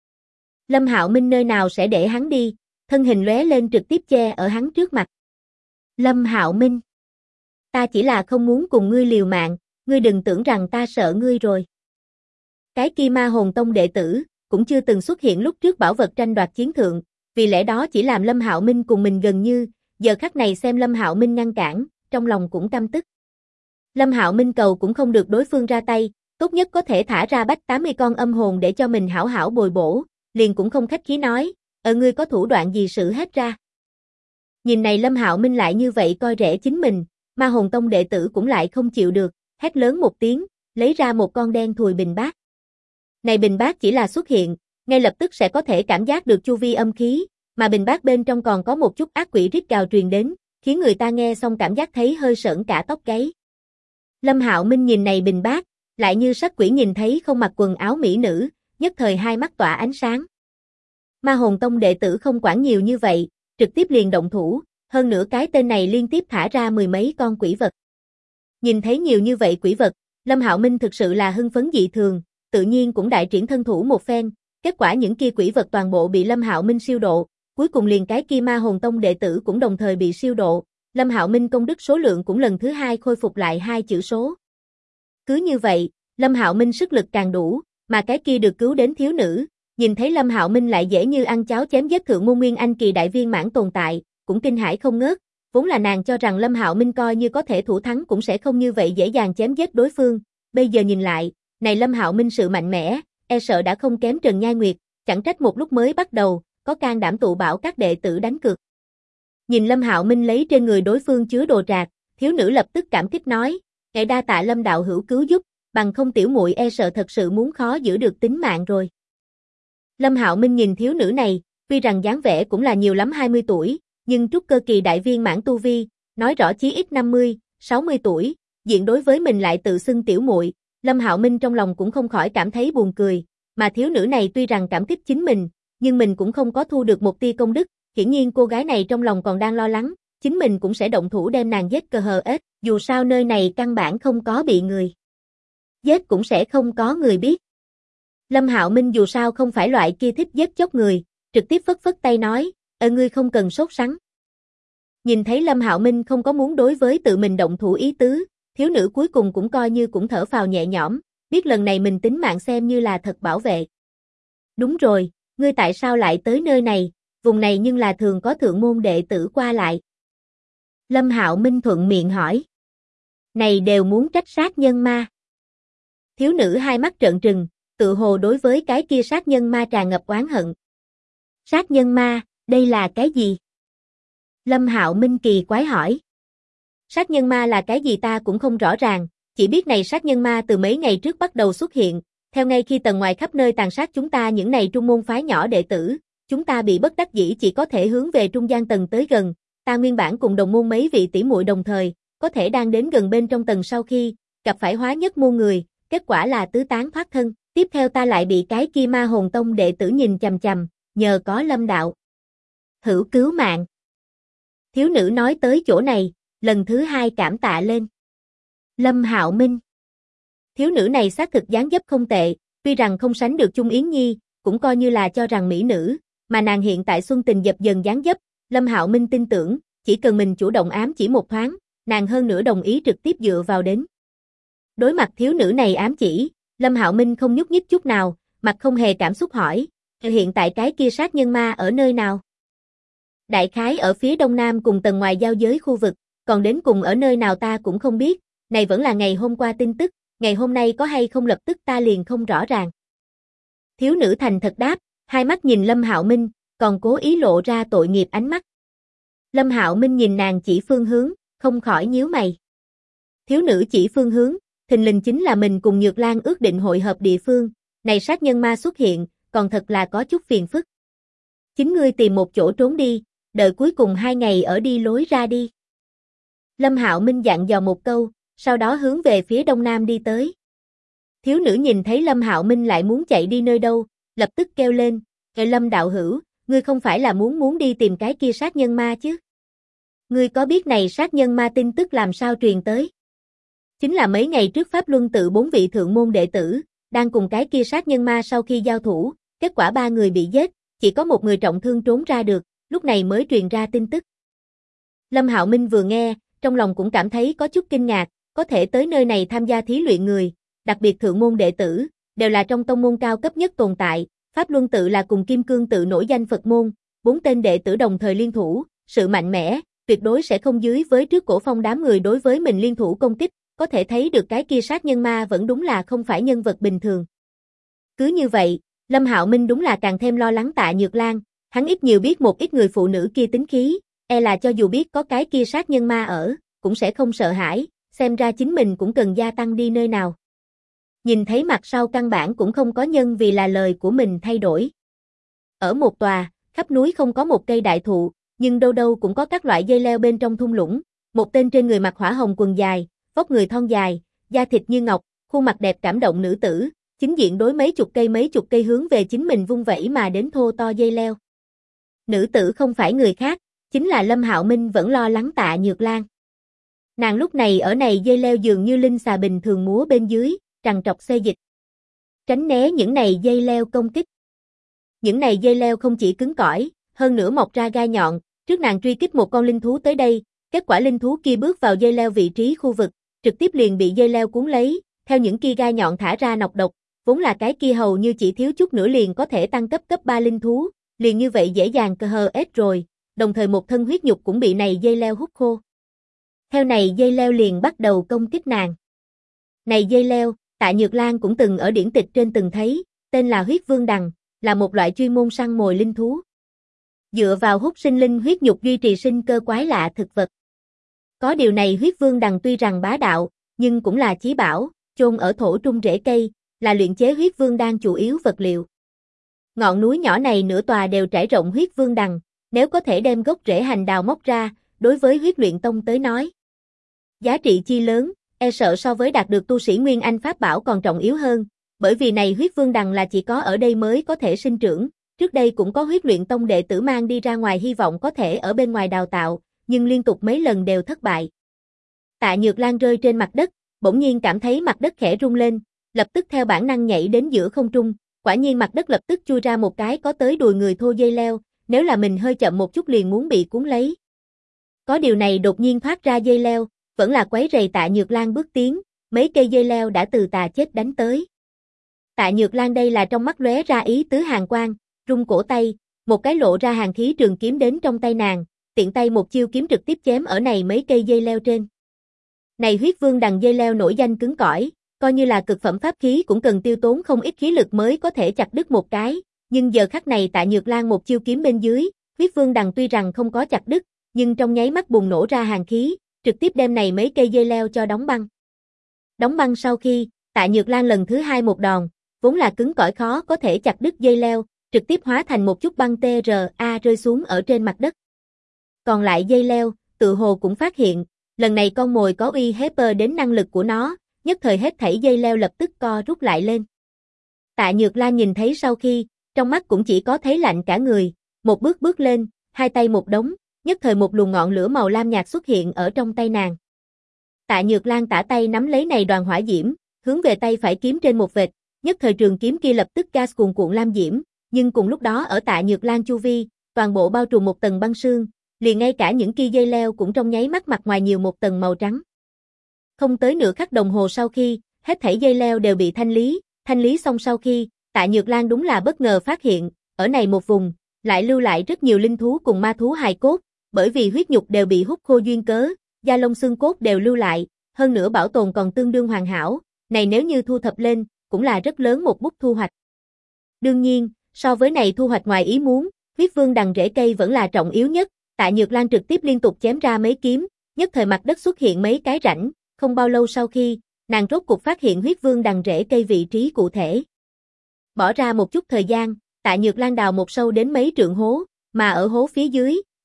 Lâm Hạo Minh nơi nào sẽ để hắn đi, thân hình lóe lên trực tiếp che ở hắn trước mặt. Lâm Hạo Minh, ta chỉ là không muốn cùng ngươi liều mạng, ngươi đừng tưởng rằng ta sợ ngươi rồi. Cái kia Ma Hồn Tông đệ tử, cũng chưa từng xuất hiện lúc trước bảo vật tranh đoạt chiến thượng, vì lẽ đó chỉ làm Lâm Hạo Minh cùng mình gần như, giờ khắc này xem Lâm Hạo Minh ngăn cản, trong lòng cũng căm tức. Lâm Hạo Minh cầu cũng không được đối phương ra tay, tốt nhất có thể thả ra bách 80 con âm hồn để cho mình hảo hảo bồi bổ, liền cũng không khách khí nói, ngươi có thủ đoạn gì xử hết ra. Nhìn này Lâm Hạo Minh lại như vậy coi rẻ chính mình, Ma Hồn Tông đệ tử cũng lại không chịu được, hét lớn một tiếng, lấy ra một con đen thùi bình bát. Này bình bát chỉ là xuất hiện, ngay lập tức sẽ có thể cảm giác được chu vi âm khí, mà bình bát bên trong còn có một chút ác quỷ rít gào truyền đến, khiến người ta nghe xong cảm giác thấy hơi sởn cả tóc gáy. Lâm Hạo Minh nhìn này bình bát, lại như sát quỷ nhìn thấy không mặc quần áo mỹ nữ, nhất thời hai mắt tỏa ánh sáng. Ma Hồn Tông đệ tử không quản nhiều như vậy, trực tiếp liền động thủ, hơn nữa cái tên này liên tiếp thả ra mười mấy con quỷ vật. Nhìn thấy nhiều như vậy quỷ vật, Lâm Hạo Minh thực sự là hưng phấn dị thường, tự nhiên cũng đại triển thân thủ một phen, kết quả những kia quỷ vật toàn bộ bị Lâm Hạo Minh siêu độ, cuối cùng liền cái kia Ma Hồn Tông đệ tử cũng đồng thời bị siêu độ, Lâm Hạo Minh công đức số lượng cũng lần thứ hai khôi phục lại 2 chữ số. Cứ như vậy, Lâm Hạo Minh sức lực càng đủ, mà cái kia được cứu đến thiếu nữ, nhìn thấy Lâm Hạo Minh lại dễ như ăn cháo chém giết thượng môn Nguyên Anh kỳ đại viên mãn tồn tại, cũng kinh hãi không ngớt, vốn là nàng cho rằng Lâm Hạo Minh coi như có thể thủ thắng cũng sẽ không như vậy dễ dàng chém giết đối phương, bây giờ nhìn lại, này Lâm Hạo Minh sự mạnh mẽ, e sợ đã không kém Trần Nhai Nguyệt, chẳng trách một lúc mới bắt đầu, có can đảm tụ bảo các đệ tử đánh cược. Nhìn Lâm Hạo Minh lấy trên người đối phương chứa đồ trạc, thiếu nữ lập tức cảm kích nói, "Ngài đa tạ Lâm đạo hữu cứu giúp, bằng không tiểu muội e sợ thật sự muốn khó giữ được tính mạng rồi." Lâm Hạo Minh nhìn thiếu nữ này, tuy rằng dáng vẻ cũng là nhiều lắm 20 tuổi, nhưng trúc cơ kỳ đại viên mãn tu vi, nói rõ chí ít 50, 60 tuổi, diện đối với mình lại tự xưng tiểu muội, Lâm Hạo Minh trong lòng cũng không khỏi cảm thấy buồn cười, mà thiếu nữ này tuy rằng cảm kích chính mình, nhưng mình cũng không có thu được một tia công đức, hiển nhiên cô gái này trong lòng còn đang lo lắng, chính mình cũng sẽ động thủ đem nàng giết cơ hờ ết, dù sao nơi này căn bản không có bị người giết cũng sẽ không có người biết. Lâm Hạo Minh dù sao không phải loại kia thích giết chóc người, trực tiếp phất phất tay nói, ngươi không cần sốt sắng. Nhìn thấy Lâm Hạo Minh không có muốn đối với tự mình động thủ ý tứ, thiếu nữ cuối cùng cũng coi như cũng thở phào nhẹ nhõm, biết lần này mình tính mạng xem như là thật bảo vệ. Đúng rồi, ngươi tại sao lại tới nơi này, vùng này nhưng là thường có thượng môn đệ tử qua lại. Lâm Hạo Minh thuận miệng hỏi. Này đều muốn trách sát nhân ma. Thiếu nữ hai mắt trợn trừng, tự hồ đối với cái kia sát nhân ma tràn ngập oán hận. Sát nhân ma, đây là cái gì? Lâm Hạo Minh kỳ quái hỏi. Sát nhân ma là cái gì ta cũng không rõ ràng, chỉ biết này sát nhân ma từ mấy ngày trước bắt đầu xuất hiện, theo ngay khi tầng ngoài khắp nơi tàn sát chúng ta những này trung môn phái nhỏ đệ tử, chúng ta bị bất đắc dĩ chỉ có thể hướng về trung gian tầng tới gần, ta nguyên bản cùng đồng môn mấy vị tỷ muội đồng thời, có thể đang đến gần bên trong tầng sau khi, gặp phải hóa nhất môn người, kết quả là tứ tán thoát thân, tiếp theo ta lại bị cái kia Ma Hồn Tông đệ tử nhìn chằm chằm, nhờ có Lâm đạo hữu cứu mạng. Thiếu nữ nói tới chỗ này, lần thứ hai cảm tạ lên. Lâm Hạo Minh. Thiếu nữ này xác thực dáng dấp không tệ, tuy rằng không sánh được Chung Yến Nhi, cũng coi như là cho rằng mỹ nữ, mà nàng hiện tại xuân tình dập dần dáng dấp, Lâm Hạo Minh tin tưởng, chỉ cần mình chủ động ám chỉ một thoáng, nàng hơn nữa đồng ý trực tiếp dựa vào đến. Đối mặt thiếu nữ này ám chỉ, Lâm Hạo Minh không nhúc nhích chút nào, mặt không hề cảm xúc hỏi, hiện tại cái kia sát nhân ma ở nơi nào? Đại khái ở phía đông nam cùng tầng ngoài giao giới khu vực, còn đến cùng ở nơi nào ta cũng không biết, này vẫn là ngày hôm qua tin tức, ngày hôm nay có hay không lập tức ta liền không rõ ràng. Thiếu nữ thành thật đáp, hai mắt nhìn Lâm Hạo Minh, còn cố ý lộ ra tội nghiệp ánh mắt. Lâm Hạo Minh nhìn nàng chỉ phương hướng, không khỏi nhíu mày. Thiếu nữ chỉ phương hướng, thình lình chính là mình cùng Nhược Lan ước định hội hợp địa phương, này sát nhân ma xuất hiện, còn thật là có chút phiền phức. Chính ngươi tìm một chỗ trốn đi, đợi cuối cùng 2 ngày ở đi lối ra đi. Lâm Hạo Minh dặn dò một câu, sau đó hướng về phía đông nam đi tới. Thiếu nữ nhìn thấy Lâm Hạo Minh lại muốn chạy đi nơi đâu, lập tức kêu lên, Lâm đạo hữu, ngươi không phải là muốn đi tìm cái kia sát nhân ma chứ? Ngươi có biết này sát nhân ma tin tức làm sao truyền tới? Chính là mấy ngày trước Pháp Luân tự 4 vị thượng môn đệ tử, đang cùng cái kia sát nhân ma sau khi giao thủ, kết quả 3 người bị giết, chỉ có một người trọng thương trốn ra được, lúc này mới truyền ra tin tức. Lâm Hạo Minh vừa nghe, trong lòng cũng cảm thấy có chút kinh ngạc, có thể tới nơi này tham gia thí luyện người, đặc biệt thượng môn đệ tử, đều là trong tông môn cao cấp nhất tồn tại, Pháp Luân tự là cùng Kim Cương tự nổi danh Phật môn, 4 tên đệ tử đồng thời liên thủ, sự mạnh mẽ, tuyệt đối sẽ không dưới với trước cổ phong đám người đối với mình liên thủ công kích, có thể thấy được cái kia sát nhân ma vẫn đúng là không phải nhân vật bình thường. Cứ như vậy, Lâm Hạo Minh đúng là càng thêm lo lắng Tạ Nhược Lan, hắn ít nhiều biết một ít người phụ nữ kia tính khí, e là cho dù biết có cái kia sát nhân ma ở, cũng sẽ không sợ hãi, xem ra chính mình cũng cần gia tăng đi nơi nào. Nhìn thấy mặt sau căn bản cũng không có nhân vì là lời của mình thay đổi. Ở một tòa, khắp núi không có một cây đại thụ, nhưng đâu đâu cũng có các loại dây leo bên trong thung lũng, một tên trên người mặc hỏa hồng quần dài, vóc người thon dài, da thịt như ngọc, khuôn mặt đẹp cảm động nữ tử, chính diện đối mấy chục cây hướng về chính mình vung vẩy mà đến thô to dây leo. Nữ tử không phải người khác, chính là Lâm Hạo Minh vẫn lo lắng Tạ Nhược Lan. Nàng lúc này ở này dây leo dường như linh xà bình thường múa bên dưới, trằn trọc xê dịch. Tránh né những này dây leo công kích. Những này dây leo không chỉ cứng cỏi, hơn nữa mọc ra gai nhọn, trước nàng truy kích một con linh thú tới đây, kết quả linh thú kia bước vào dây leo vị trí khu vực, trực tiếp liền bị dây leo cuốn lấy, theo những kia gai nhọn thả ra nọc độc, vốn là cái kia hầu như chỉ thiếu chút nữa liền có thể tăng cấp 3 linh thú, liền như vậy dễ dàng cơ hờ ết rồi, đồng thời một thân huyết nhục cũng bị này dây leo hút khô. Theo này dây leo liền bắt đầu công kích nàng. Này dây leo, Tạ Nhược Lan cũng từng ở điển tịch trên từng thấy, tên là huyết vương đằng, là một loại chuyên môn săn mồi linh thú. Dựa vào hút sinh linh huyết nhục duy trì sinh cơ quái lạ thực vật. Có điều này huyết vương đằng tuy rằng bá đạo, nhưng cũng là chí bảo, chôn ở thổ trung rễ cây, là luyện chế huyết vương đan chủ yếu vật liệu. Ngọn núi nhỏ này nửa tòa đều trải rộng huyết vương đằng, nếu có thể đem gốc rễ hành đào móc ra, đối với huyết luyện tông tới nói, giá trị chi lớn, e sợ so với đạt được tu sĩ Nguyên Anh Pháp bảo còn trọng yếu hơn, bởi vì này huyết vương đằng là chỉ có ở đây mới có thể sinh trưởng, trước đây cũng có huyết luyện tông đệ tử mang đi ra ngoài hy vọng có thể ở bên ngoài đào tạo, nhưng liên tục mấy lần đều thất bại. Tạ Nhược Lan rơi trên mặt đất, bỗng nhiên cảm thấy mặt đất khẽ rung lên, lập tức theo bản năng nhảy đến giữa không trung, quả nhiên mặt đất lập tức chui ra một cái có tới đùi người thô dây leo, nếu là mình hơi chậm một chút liền muốn bị cuốn lấy. Có điều này đột nhiên thoát ra dây leo, vẫn là quấy rầy Tạ Nhược Lan bước tiến, mấy cây dây leo đã từ tà chết đánh tới. Tạ Nhược Lan đây là trong mắt lóe ra ý tứ hàn quang, rung cổ tay, một cái lộ ra hàn khí trường kiếm đến trong tay nàng, tiện tay một chiêu kiếm trực tiếp chém ở này mấy cây dây leo trên. Này huyết vương đằng dây leo nổi danh cứng cỏi, coi như là cực phẩm pháp khí cũng cần tiêu tốn không ít khí lực mới có thể chặt đứt một cái, nhưng giờ khắc này Tạ Nhược Lan một chiêu kiếm bên dưới, huyết vương đằng tuy rằng không có chặt đứt, nhưng trong nháy mắt bùng nổ ra hàn khí, trực tiếp đem này mấy cây dây leo cho đóng băng. Đóng băng sau khi, Tạ Nhược Lan lần thứ hai một đòn, vốn là cứng cỏi khó có thể chặt đứt dây leo, trực tiếp hóa thành một chút băng TRA rơi xuống ở trên mặt đất. Còn lại dây leo, tự hồ cũng phát hiện, lần này con mồi có uy hiếp đến năng lực của nó, nhất thời hết thảy dây leo lập tức co rút lại lên. Tạ Nhược Lan nhìn thấy sau khi, trong mắt cũng chỉ có thấy lạnh cả người, một bước lên, hai tay một đống, nhất thời một luồng ngọn lửa màu lam nhạt xuất hiện ở trong tay nàng. Tạ Nhược Lan tả tay nắm lấy này đoàn hỏa diễm, hướng về tay phải kiếm trên một vệt, nhất thời trường kiếm kia lập tức gas cuồn cuộn lam diễm, nhưng cùng lúc đó ở Tạ Nhược Lan chu vi, toàn bộ bao trùm một tầng băng sương, liền ngay cả những kia dây leo cũng trong nháy mắt mặt ngoài nhiều một tầng màu trắng. Không tới nửa khắc đồng hồ sau khi, hết thảy dây leo đều bị thanh lý xong sau khi, Tạ Nhược Lan đúng là bất ngờ phát hiện, ở này một vùng, lại lưu lại rất nhiều linh thú cùng ma thú hài cốt, bởi vì huyết nhục đều bị hút khô duyên cớ, da lông xương cốt đều lưu lại, hơn nữa bảo tồn còn tương đương hoàn hảo, này nếu như thu thập lên, cũng là rất lớn một bút thu hoạch. Đương nhiên, so với này thu hoạch ngoài ý muốn, huyết vương đằng rễ cây vẫn là trọng yếu nhất, Tạ Nhược Lan trực tiếp liên tục chém ra mấy kiếm, nhất thời mặt đất xuất hiện mấy cái rãnh, không bao lâu sau khi, nàng rốt cuộc phát hiện huyết vương đằng rễ cây vị trí cụ thể. Bỏ ra một chút thời gian, Tạ Nhược Lan đào một sâu đến mấy trượng hố, mà ở hố phía dưới,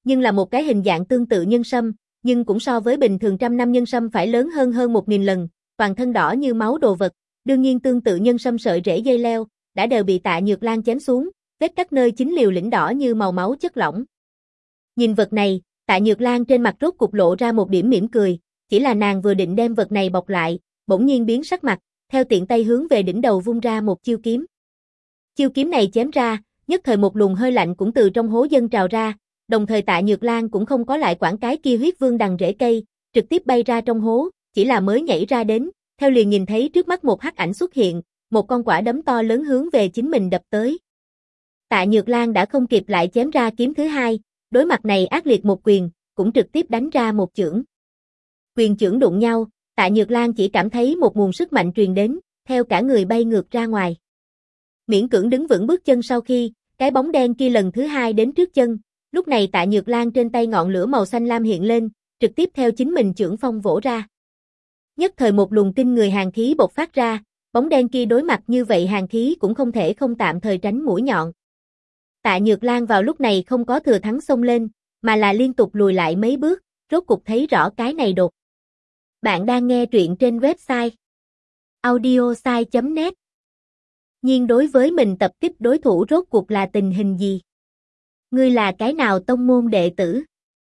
nhưng là một cái hình dạng tương tự nhân sâm, nhưng cũng so với bình thường trăm năm nhân sâm phải lớn hơn 1000 lần, toàn thân đỏ như máu đồ vật, đương nhiên tương tự nhân sâm sợi rễ dây leo, đã đều bị Tạ Nhược Lan chém xuống, vết cắt nơi chính liều lĩnh đỏ như màu máu chất lỏng. Nhìn vật này, Tạ Nhược Lan trên mặt rốt cục lộ ra một điểm mỉm cười, chỉ là nàng vừa định đem vật này bọc lại, bỗng nhiên biến sắc mặt, theo tiện tay hướng về đỉnh đầu vung ra một chiêu kiếm. Chiêu kiếm này chém ra, nhất thời một luồng hơi lạnh cũng từ trong hố dâng trào ra, đồng thời Tạ Nhược Lan cũng không có lại quản cái kia huyết vương đằng rễ cây, trực tiếp bay ra trong hố, chỉ là mới nhảy ra đến, theo liền nhìn thấy trước mắt một hắc ảnh xuất hiện, một con quả đấm to lớn hướng về chính mình đập tới. Tạ Nhược Lan đã không kịp lại chém ra kiếm thứ hai, đối mặt này ác liệt một quyền, cũng trực tiếp đánh ra một chưởng. Quyền chưởng đụng nhau, Tạ Nhược Lan chỉ cảm thấy một nguồn sức mạnh truyền đến, theo cả người bay ngược ra ngoài. Miễn cưỡng đứng vững bước chân sau khi, cái bóng đen kia lần thứ hai đến trước chân, lúc này Tạ Nhược Lan trên tay ngọn lửa màu xanh lam hiện lên, trực tiếp theo chính mình chưởng phong vỗ ra. Nhất thời một luồng kinh người hàn khí bộc phát ra, bóng đen kia đối mặt như vậy hàn khí cũng không thể không tạm thời tránh mũi nhọn. Tạ Nhược Lan vào lúc này không có thừa thắng xông lên, mà là liên tục lùi lại mấy bước, rốt cục thấy rõ cái này đột. Bạn đang nghe truyện trên website audiosai.net. Nhưng đối với mình tập kích đối thủ rốt cuộc là tình hình gì? Ngươi là cái nào tông môn đệ tử?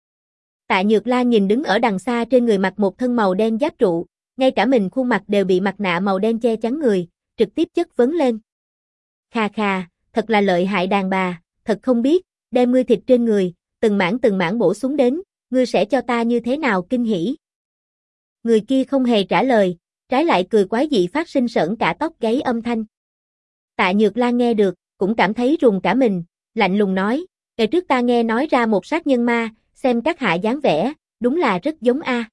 Tạ Nhược Lan nhìn đứng ở đằng xa trên người mặc một thân màu đen giáp trụ, ngay cả mình khuôn mặt đều bị mặt nạ màu đen che chắn người, trực tiếp chất vấn lên. Khà khà, thật là lợi hại đàn bà, thật không biết, đem ngươi thịt trên người, từng mảng bổ xuống đến, ngươi sẽ cho ta như thế nào kinh hỉ? Người kia không hề trả lời, trái lại cười quái dị phát sinh sởn cả tóc gáy âm thanh. Tạ Nhược Lan nghe được, cũng cảm thấy rùng cả mình, lạnh lùng nói, ngày trước ta nghe nói ra một sát nhân ma, xem các hạ dáng vẻ, đúng là rất giống a.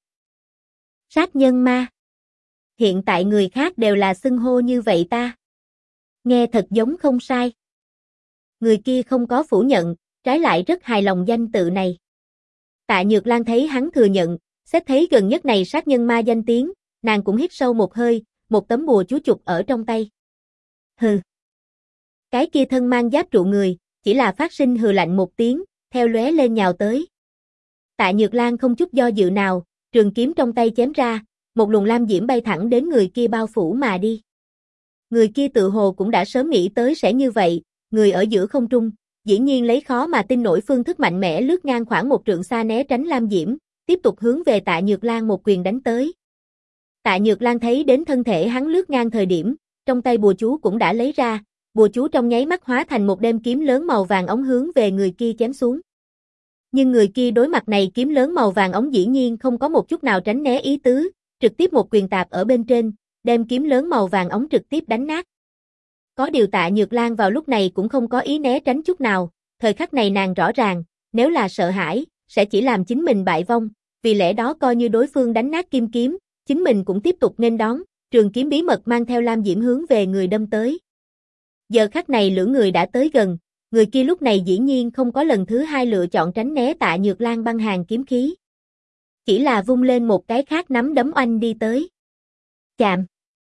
Sát nhân ma? Hiện tại người khác đều là xưng hô như vậy ta. Nghe thật giống không sai. Người kia không có phủ nhận, trái lại rất hài lòng danh tự này. Tạ Nhược Lan thấy hắn thừa nhận, xét thấy gần nhất này sát nhân ma danh tiếng, nàng cũng hít sâu một hơi, một tấm bùa chú chụp ở trong tay. Hừ. Cái kia thân mang giáp trụ người, chỉ là phát sinh hừ lạnh một tiếng, theo lóe lên nhào tới. Tạ Nhược Lan không chút do dự nào, trường kiếm trong tay chém ra, một luồng lam diễm bay thẳng đến người kia bao phủ mà đi. Người kia tự hồ cũng đã sớm nghĩ tới sẽ như vậy, người ở giữa không trung, dĩ nhiên lấy khó mà tin nổi phương thức mạnh mẽ lướt ngang khoảng một trượng xa né tránh lam diễm, tiếp tục hướng về Tạ Nhược Lan một quyền đánh tới. Tạ Nhược Lan thấy đến thân thể hắn lướt ngang thời điểm, trong tay bùa chú cũng đã lấy ra, bùa chú trong nháy mắt hóa thành một đem kiếm lớn màu vàng óng hướng về người kia chém xuống. Nhưng người kia đối mặt này kiếm lớn màu vàng óng dĩ nhiên không có một chút nào tránh né ý tứ, trực tiếp một quyền tạp ở bên trên, đem kiếm lớn màu vàng óng trực tiếp đánh nát. Có điều Tạ Nhược Lan vào lúc này cũng không có ý né tránh chút nào, thời khắc này nàng rõ ràng, nếu là sợ hãi, sẽ chỉ làm chính mình bại vong, vì lẽ đó coi như đối phương đánh nát kim kiếm, chính mình cũng tiếp tục nghênh đón, trường kiếm bí mật mang theo lam diễm hướng về người đâm tới. Giờ khắc này lưỡng người đã tới gần, người kia lúc này dĩ nhiên không có lần thứ hai lựa chọn tránh né Tạ Nhược Lan băng hàn kiếm khí. Chỉ là vung lên một cái khác nắm đấm oanh đi tới. Chạm.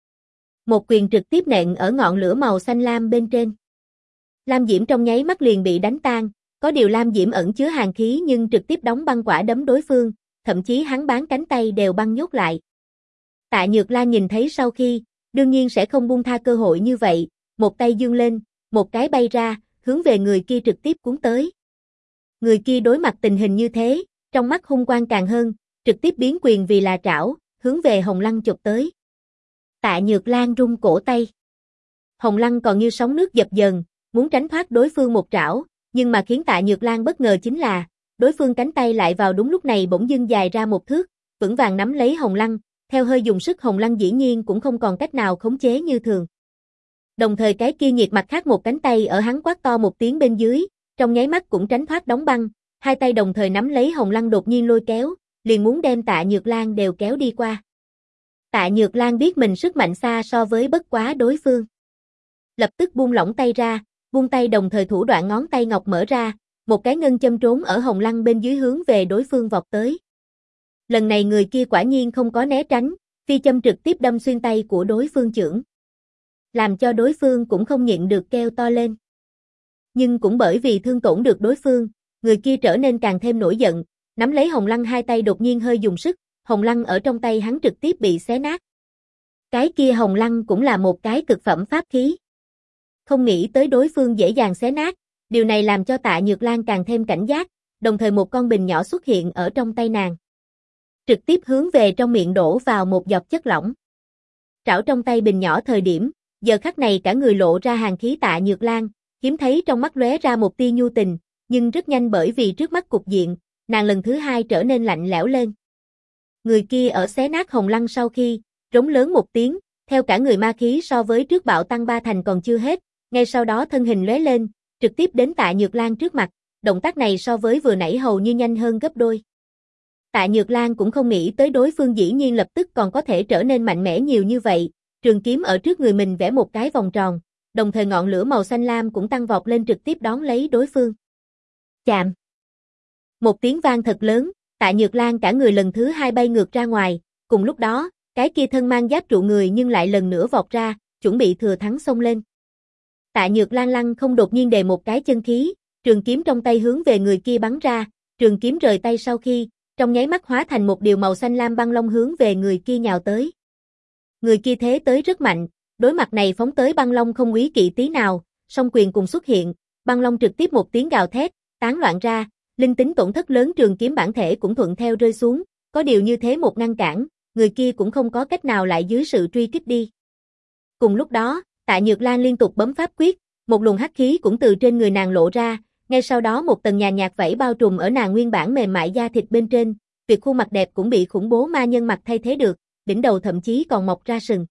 Một quyền trực tiếp nện ở ngọn lửa màu xanh lam bên trên. Lam diễm trong nháy mắt liền bị đánh tan, có điều lam diễm ẩn chứa hàn khí nhưng trực tiếp đóng băng quả đấm đối phương, thậm chí hắn bán cánh tay đều băng nhốt lại. Tạ Nhược Lan nhìn thấy sau khi, đương nhiên sẽ không buông tha cơ hội như vậy, một tay giương lên, một cái bay ra, hướng về người kia trực tiếp cuốn tới. Người kia đối mặt tình hình như thế, trong mắt hung quang càng hơn, trực tiếp biến quyền vì là trảo, hướng về Hồng Lăng chụp tới. Tạ Nhược Lan rung cổ tay. Hồng Lăng còn như sóng nước dập dờn, muốn tránh thoát đối phương một trảo, nhưng mà khiến Tạ Nhược Lan bất ngờ chính là, đối phương cánh tay lại vào đúng lúc này bỗng dưng dài ra một thước, vững vàng nắm lấy Hồng Lăng, theo hơi dùng sức Hồng Lăng dĩ nhiên cũng không còn cách nào khống chế như thường. Đồng thời cái kia nhiệt mặt khác một cánh tay ở hắn quát to một tiếng bên dưới, trong nháy mắt cũng tránh thoát đóng băng, hai tay đồng thời nắm lấy Hồng Lăng đột nhiên lôi kéo, liền muốn đem Tạ Nhược Lan đều kéo đi qua. Tạ Nhược Lan biết mình sức mạnh xa so với bất quá đối phương. Lập tức buông lỏng tay ra, buông tay đồng thời thủ đoạn ngón tay ngọc mở ra, một cái ngân châm trốn ở Hồng Lăng bên dưới hướng về đối phương vọt tới. Lần này người kia quả nhiên không có né tránh, phi châm trực tiếp đâm xuyên tay của đối phương chưởng. Làm cho đối phương cũng không nhịn được kêu to lên. Nhưng cũng bởi vì thương tổn được đối phương, Người kia trở nên càng thêm nổi giận, nắm lấy Hồng Lăng hai tay đột nhiên hơi dùng sức, Hồng Lăng ở trong tay hắn trực tiếp bị xé nát. Cái kia Hồng Lăng cũng là một cái cực phẩm pháp khí. Không nghĩ tới đối phương dễ dàng xé nát, điều này làm cho Tạ Nhược Lan càng thêm cảnh giác, đồng thời một con bình nhỏ xuất hiện ở trong tay nàng. Trực tiếp hướng về trong miệng đổ vào một giọt chất lỏng. Trảo trong tay bình nhỏ thời điểm, giờ khắc này cả người lộ ra hàn khí Tạ Nhược Lan, hiếm thấy trong mắt lóe ra một tia nhu tình, nhưng rất nhanh bởi vì trước mắt cục diện, nàng lần thứ hai trở nên lạnh lẽo lên. Người kia ở xé nát Hồng Lăng sau khi, rống lớn một tiếng, theo cả người ma khí so với trước bạo tăng 3 thành còn chưa hết, ngay sau đó thân hình lóe lên, trực tiếp đến Tạ Nhược Lan trước mặt, động tác này so với vừa nãy hầu như nhanh hơn gấp đôi. Tạ Nhược Lan cũng không nghĩ tới đối phương dĩ nhiên lập tức còn có thể trở nên mạnh mẽ nhiều như vậy, trường kiếm ở trước người mình vẽ một cái vòng tròn, đồng thời ngọn lửa màu xanh lam cũng tăng vọt lên trực tiếp đón lấy đối phương. Chạm. Một tiếng vang thật lớn, Tạ Nhược Lan cả người lần thứ hai bay ngược ra ngoài, cùng lúc đó, cái kia thân mang giáp trụ người nhưng lại lần nữa vọt ra, chuẩn bị thừa thắng xông lên. Tạ Nhược Lan lăng không đột nhiên đề một cái chân khí, trường kiếm trong tay hướng về người kia bắn ra, trường kiếm rời tay sau khi, trong nháy mắt hóa thành một điều màu xanh lam băng long hướng về người kia nhào tới. Người kia thế tới rất mạnh, đối mặt này phóng tới băng long không úy kỵ tí nào, song quyền cùng xuất hiện, băng long trực tiếp một tiếng gào thét, tán loạn ra, linh tính tổn thất lớn trường kiếm bản thể cũng thuận theo rơi xuống, có điều như thế một ngăn cản, người kia cũng không có cách nào lại dưới sự truy kích đi. Cùng lúc đó, Tạ Nhược Lan liên tục bấm pháp quyết, một luồng hắc khí cũng từ trên người nàng lộ ra, ngay sau đó một tầng nhàn nhạt vảy bao trùm ở nàng nguyên bản mềm mại da thịt bên trên, tuyệt khuôn mặt đẹp cũng bị khủng bố ma nhân mặt thay thế được, đỉnh đầu thậm chí còn mọc ra sừng.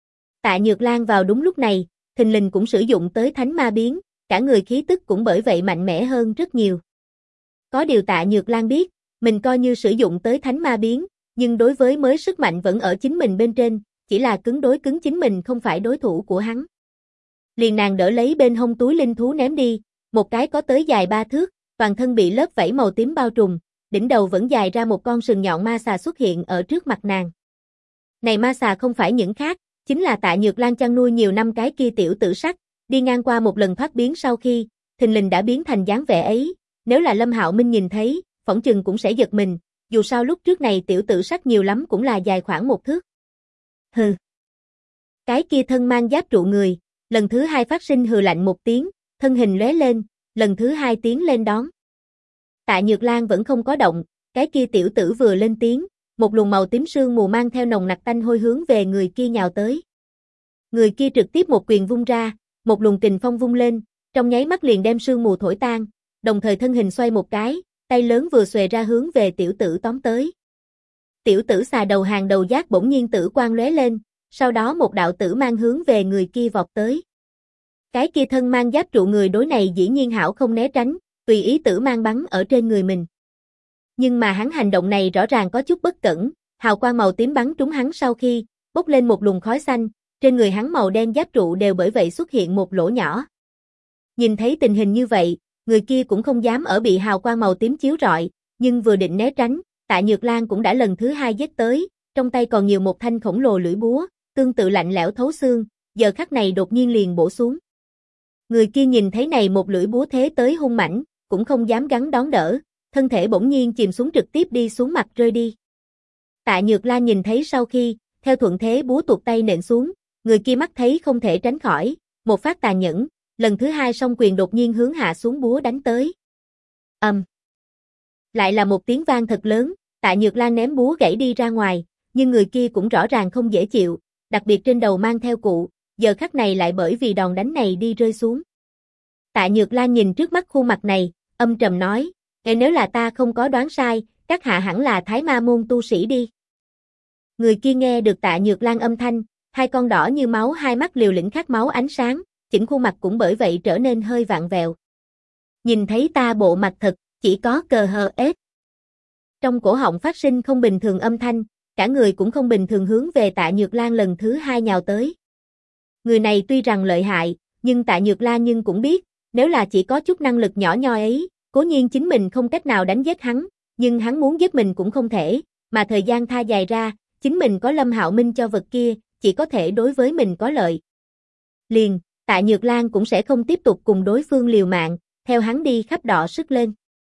Tạ Nhược Lan vào đúng lúc này, thình lình cũng sử dụng tới thánh ma biến, cả người khí tức cũng bởi vậy mạnh mẽ hơn rất nhiều. Có điều Tạ Nhược Lan biết, mình coi như sử dụng tới thánh ma biến, nhưng đối với mới sức mạnh vẫn ở chính mình bên trên, chỉ là cứng đối cứng chính mình không phải đối thủ của hắn. Liền nàng đỡ lấy bên hông túi linh thú ném đi, một cái có tới dài 3 thước, toàn thân bị lớp vảy màu tím bao trùm, đỉnh đầu vẫn dài ra một con sừng nhọn ma xà xuất hiện ở trước mặt nàng. Này ma xà không phải những khác, chính là Tạ Nhược Lan chăn nuôi nhiều năm cái kia tiểu tử sắc, đi ngang qua một lần thoát biến sau khi, thình lình đã biến thành dáng vẻ ấy, nếu là Lâm Hạo Minh nhìn thấy, phỏng chừng cũng sẽ giật mình, dù sao lúc trước này tiểu tử sắc nhiều lắm cũng là dài khoảng 1 thước. Hừ. Cái kia thân mang giáp trụ người, lần thứ hai phát sinh hừ lạnh một tiếng, thân hình lóe lên, lần thứ hai tiến lên đón. Tạ Nhược Lan vẫn không có động, cái kia tiểu tử vừa lên tiếng, một luồng màu tím sương mù mang theo nồng nặc tanh hôi hướng về người kia nhào tới. Người kia trực tiếp một quyền vung ra, một luồng kình phong vung lên, trong nháy mắt liền đem sương mù thổi tan, đồng thời thân hình xoay một cái, tay lớn vừa xuề ra hướng về tiểu tử tóm tới. Tiểu tử xà đầu hàng đầu giác bỗng nhiên tử quang lóe lên, sau đó một đạo tử mang hướng về người kia vọt tới. Cái kia thân mang giáp trụ người đối này dĩ nhiên hảo không né tránh, tùy ý tử mang bắn ở trên người mình. Nhưng mà hắn hành động này rõ ràng có chút bất cẩn, hào quang màu tím bắn trúng hắn sau khi, bốc lên một luồng khói xanh, trên người hắn màu đen giáp trụ đều bởi vậy xuất hiện một lỗ nhỏ. Nhìn thấy tình hình như vậy, người kia cũng không dám ở bị hào quang màu tím chiếu rọi, nhưng vừa định né tránh, Tạ Nhược Lan cũng đã lần thứ hai giết tới, trong tay còn nhiều một thanh khổng lồ lưỡi búa, tương tự lạnh lẽo thấu xương, giờ khắc này đột nhiên liền bổ xuống. Người kia nhìn thấy này một lưỡi búa thế tới hung mãnh, cũng không dám gắng đón đỡ, thân thể bỗng nhiên chìm xuống trực tiếp đi xuống mặt rơi đi. Tạ Nhược Lan nhìn thấy sau khi, theo thuận thế búa tuột tay nện xuống, người kia mắt thấy không thể tránh khỏi, một phát tàn nhẫn, lần thứ hai song quyền đột nhiên hướng hạ xuống búa đánh tới. Lại là một tiếng vang thật lớn, Tạ Nhược Lan ném búa gãy đi ra ngoài, nhưng người kia cũng rõ ràng không dễ chịu, đặc biệt trên đầu mang theo cụ, giờ khắc này lại bởi vì đòn đánh này đi rơi xuống. Tạ Nhược Lan nhìn trước mắt khuôn mặt này, âm trầm nói, nếu là ta không có đoán sai, các hạ hẳn là Thái Ma môn tu sĩ đi. Người kia nghe được Tạ Nhược Lan âm thanh, hai con đỏ như máu hai mắt liều lĩnh khát máu ánh sáng, chỉnh khuôn mặt cũng bởi vậy trở nên hơi vặn vẹo. Nhìn thấy ta bộ mặt thật, chỉ có cờ hờ ết. Trong cổ họng phát sinh không bình thường âm thanh, cả người cũng không bình thường hướng về Tạ Nhược Lan lần thứ hai nhào tới. Người này tuy rằng lợi hại, nhưng Tạ Nhược Lan nhưng cũng biết, nếu là chỉ có chút năng lực nhỏ nhoi ấy, cố nhiên chính mình không cách nào đánh giết hắn, nhưng hắn muốn giết mình cũng không thể, mà thời gian tha dài ra, chính mình có Lâm Hạo Minh cho vật kia, chỉ có thể đối với mình có lợi. Liền, Tạ Nhược Lan cũng sẽ không tiếp tục cùng đối phương liều mạng, theo hắn đi khắp đọ sức lên.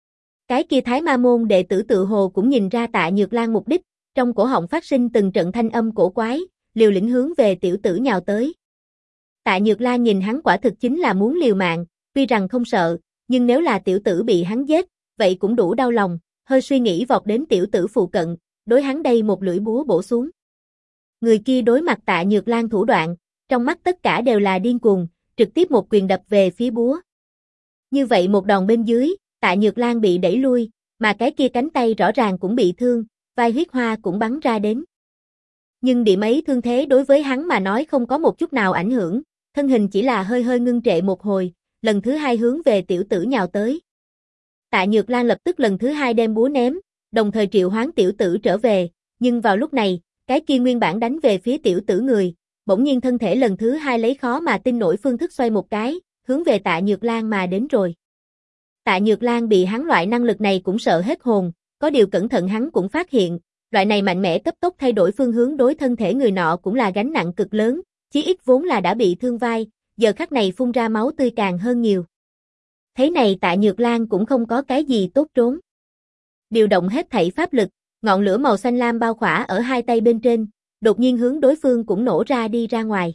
Cái kia Thái Ma môn đệ tử tự hồ cũng nhìn ra Tạ Nhược Lan mục đích, trong cổ họng phát sinh từng trận thanh âm cổ quái, liều lĩnh hướng về tiểu tử nhào tới. Tạ Nhược Lan nhìn hắn quả thực chính là muốn liều mạng, tuy rằng không sợ, nhưng nếu là tiểu tử bị hắn giết, vậy cũng đủ đau lòng, hơi suy nghĩ vọt đến tiểu tử phụ cận, đối hắn đây một lưỡi búa bổ xuống. Người kia đối mặt Tạ Nhược Lan thủ đoạn, trong mắt tất cả đều là điên cuồng, trực tiếp một quyền đập về phía búa. Như vậy một đòn bên dưới, Tạ Nhược Lan bị đẩy lui, mà cái kia cánh tay rõ ràng cũng bị thương, vai huyết hoa cũng bắn ra đến. Nhưng điểm ấy thương thế đối với hắn mà nói không có một chút nào ảnh hưởng, thân hình chỉ là hơi hơi ngưng trệ một hồi, lần thứ hai hướng về tiểu tử nhào tới. Tạ Nhược Lan lập tức lần thứ hai đem búa ném, đồng thời triệu hoán tiểu tử trở về, nhưng vào lúc này, cái kia nguyên bản đánh về phía tiểu tử người, bỗng nhiên thân thể lần thứ hai lấy khó mà tin nổi phương thức xoay một cái, hướng về Tạ Nhược Lan mà đến rồi. Tạ Nhược Lan bị hắn loại năng lực này cũng sợ hết hồn, có điều cẩn thận hắn cũng phát hiện, loại này mạnh mẽ cấp tốc thay đổi phương hướng đối thân thể người nọ cũng là gánh nặng cực lớn, chí ít vốn là đã bị thương vai, giờ khắc này phun ra máu tươi càng hơn nhiều. Thế này Tạ Nhược Lan cũng không có cái gì tốt trốn. Điều động hết thảy pháp lực, ngọn lửa màu xanh lam bao khỏa ở hai tay bên trên, đột nhiên hướng đối phương cũng nổ ra đi ra ngoài.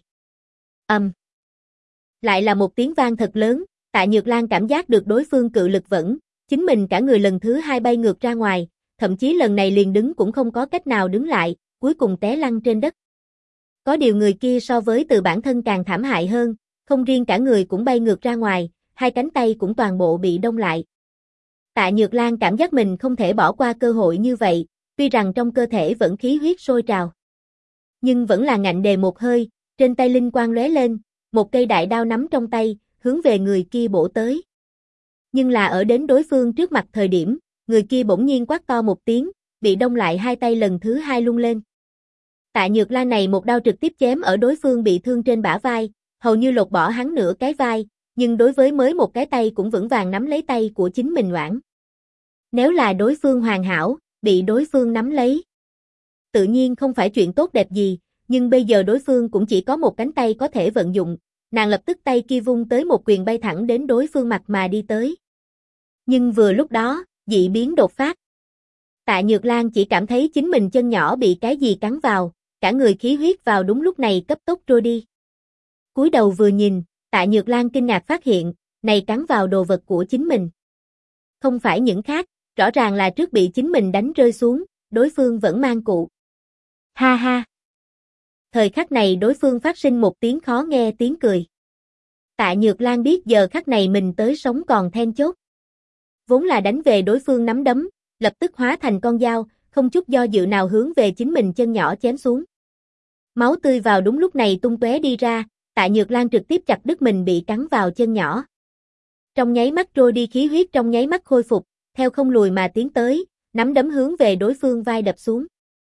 Lại là một tiếng vang thật lớn, Tạ Nhược Lan cảm giác được đối phương cự lực vẫn, chính mình cả người lần thứ hai bay ngược ra ngoài, thậm chí lần này liền đứng cũng không có cách nào đứng lại, cuối cùng té lăn trên đất. Có điều người kia so với từ bản thân càng thảm hại hơn, không riêng cả người cũng bay ngược ra ngoài, hai cánh tay cũng toàn bộ bị đông lại. Tạ Nhược Lan cảm giác mình không thể bỏ qua cơ hội như vậy, tuy rằng trong cơ thể vẫn khí huyết sôi trào. Nhưng vẫn là ngạnh đề một hơi, trên tay linh quang lóe lên, một cây đại đao nắm trong tay, hướng về người kia bổ tới. Nhưng là ở đến đối phương trước mặt thời điểm, người kia bỗng nhiên quát to một tiếng, bị đông lại hai tay lần thứ hai lung lên. Tạ Nhược Lan này một đao trực tiếp chém ở đối phương bị thương trên bả vai, hầu như lột bỏ hắn nửa cái vai, nhưng đối với mới một cái tay cũng vững vàng nắm lấy tay của chính mình loãng. Nếu là đối phương hoàn hảo, bị đối phương nắm lấy, tự nhiên không phải chuyện tốt đẹp gì, nhưng bây giờ đối phương cũng chỉ có một cánh tay có thể vận dụng, nàng lập tức tay kia vung tới một quyền bay thẳng đến đối phương mặt mà đi tới. Nhưng vừa lúc đó, dị biến đột phát. Tạ Nhược Lan chỉ cảm thấy chính mình chân nhỏ bị cái gì cắn vào, cả người khí huyết vào đúng lúc này cấp tốc trôi đi. Cúi đầu vừa nhìn, Tạ Nhược Lan kinh ngạc phát hiện, này cắn vào đồ vật của chính mình. Không phải những khác, rõ ràng là trước bị chính mình đánh rơi xuống, đối phương vẫn mang cụ. Ha ha. Thời khắc này đối phương phát sinh một tiếng khó nghe tiếng cười. Tạ Nhược Lan biết giờ khắc này mình tới sống còn then chốt. Vốn là đánh về đối phương nắm đấm, lập tức hóa thành con dao, không chút do dự nào hướng về chính mình chân nhỏ chém xuống. Máu tươi vào đúng lúc này tung tóe đi ra, Tạ Nhược Lan trực tiếp chặt đứt mình bị cắn vào chân nhỏ. Trong nháy mắt trôi đi khí huyết trong nháy mắt khôi phục, theo không lùi mà tiến tới, nắm đấm hướng về đối phương vai đập xuống.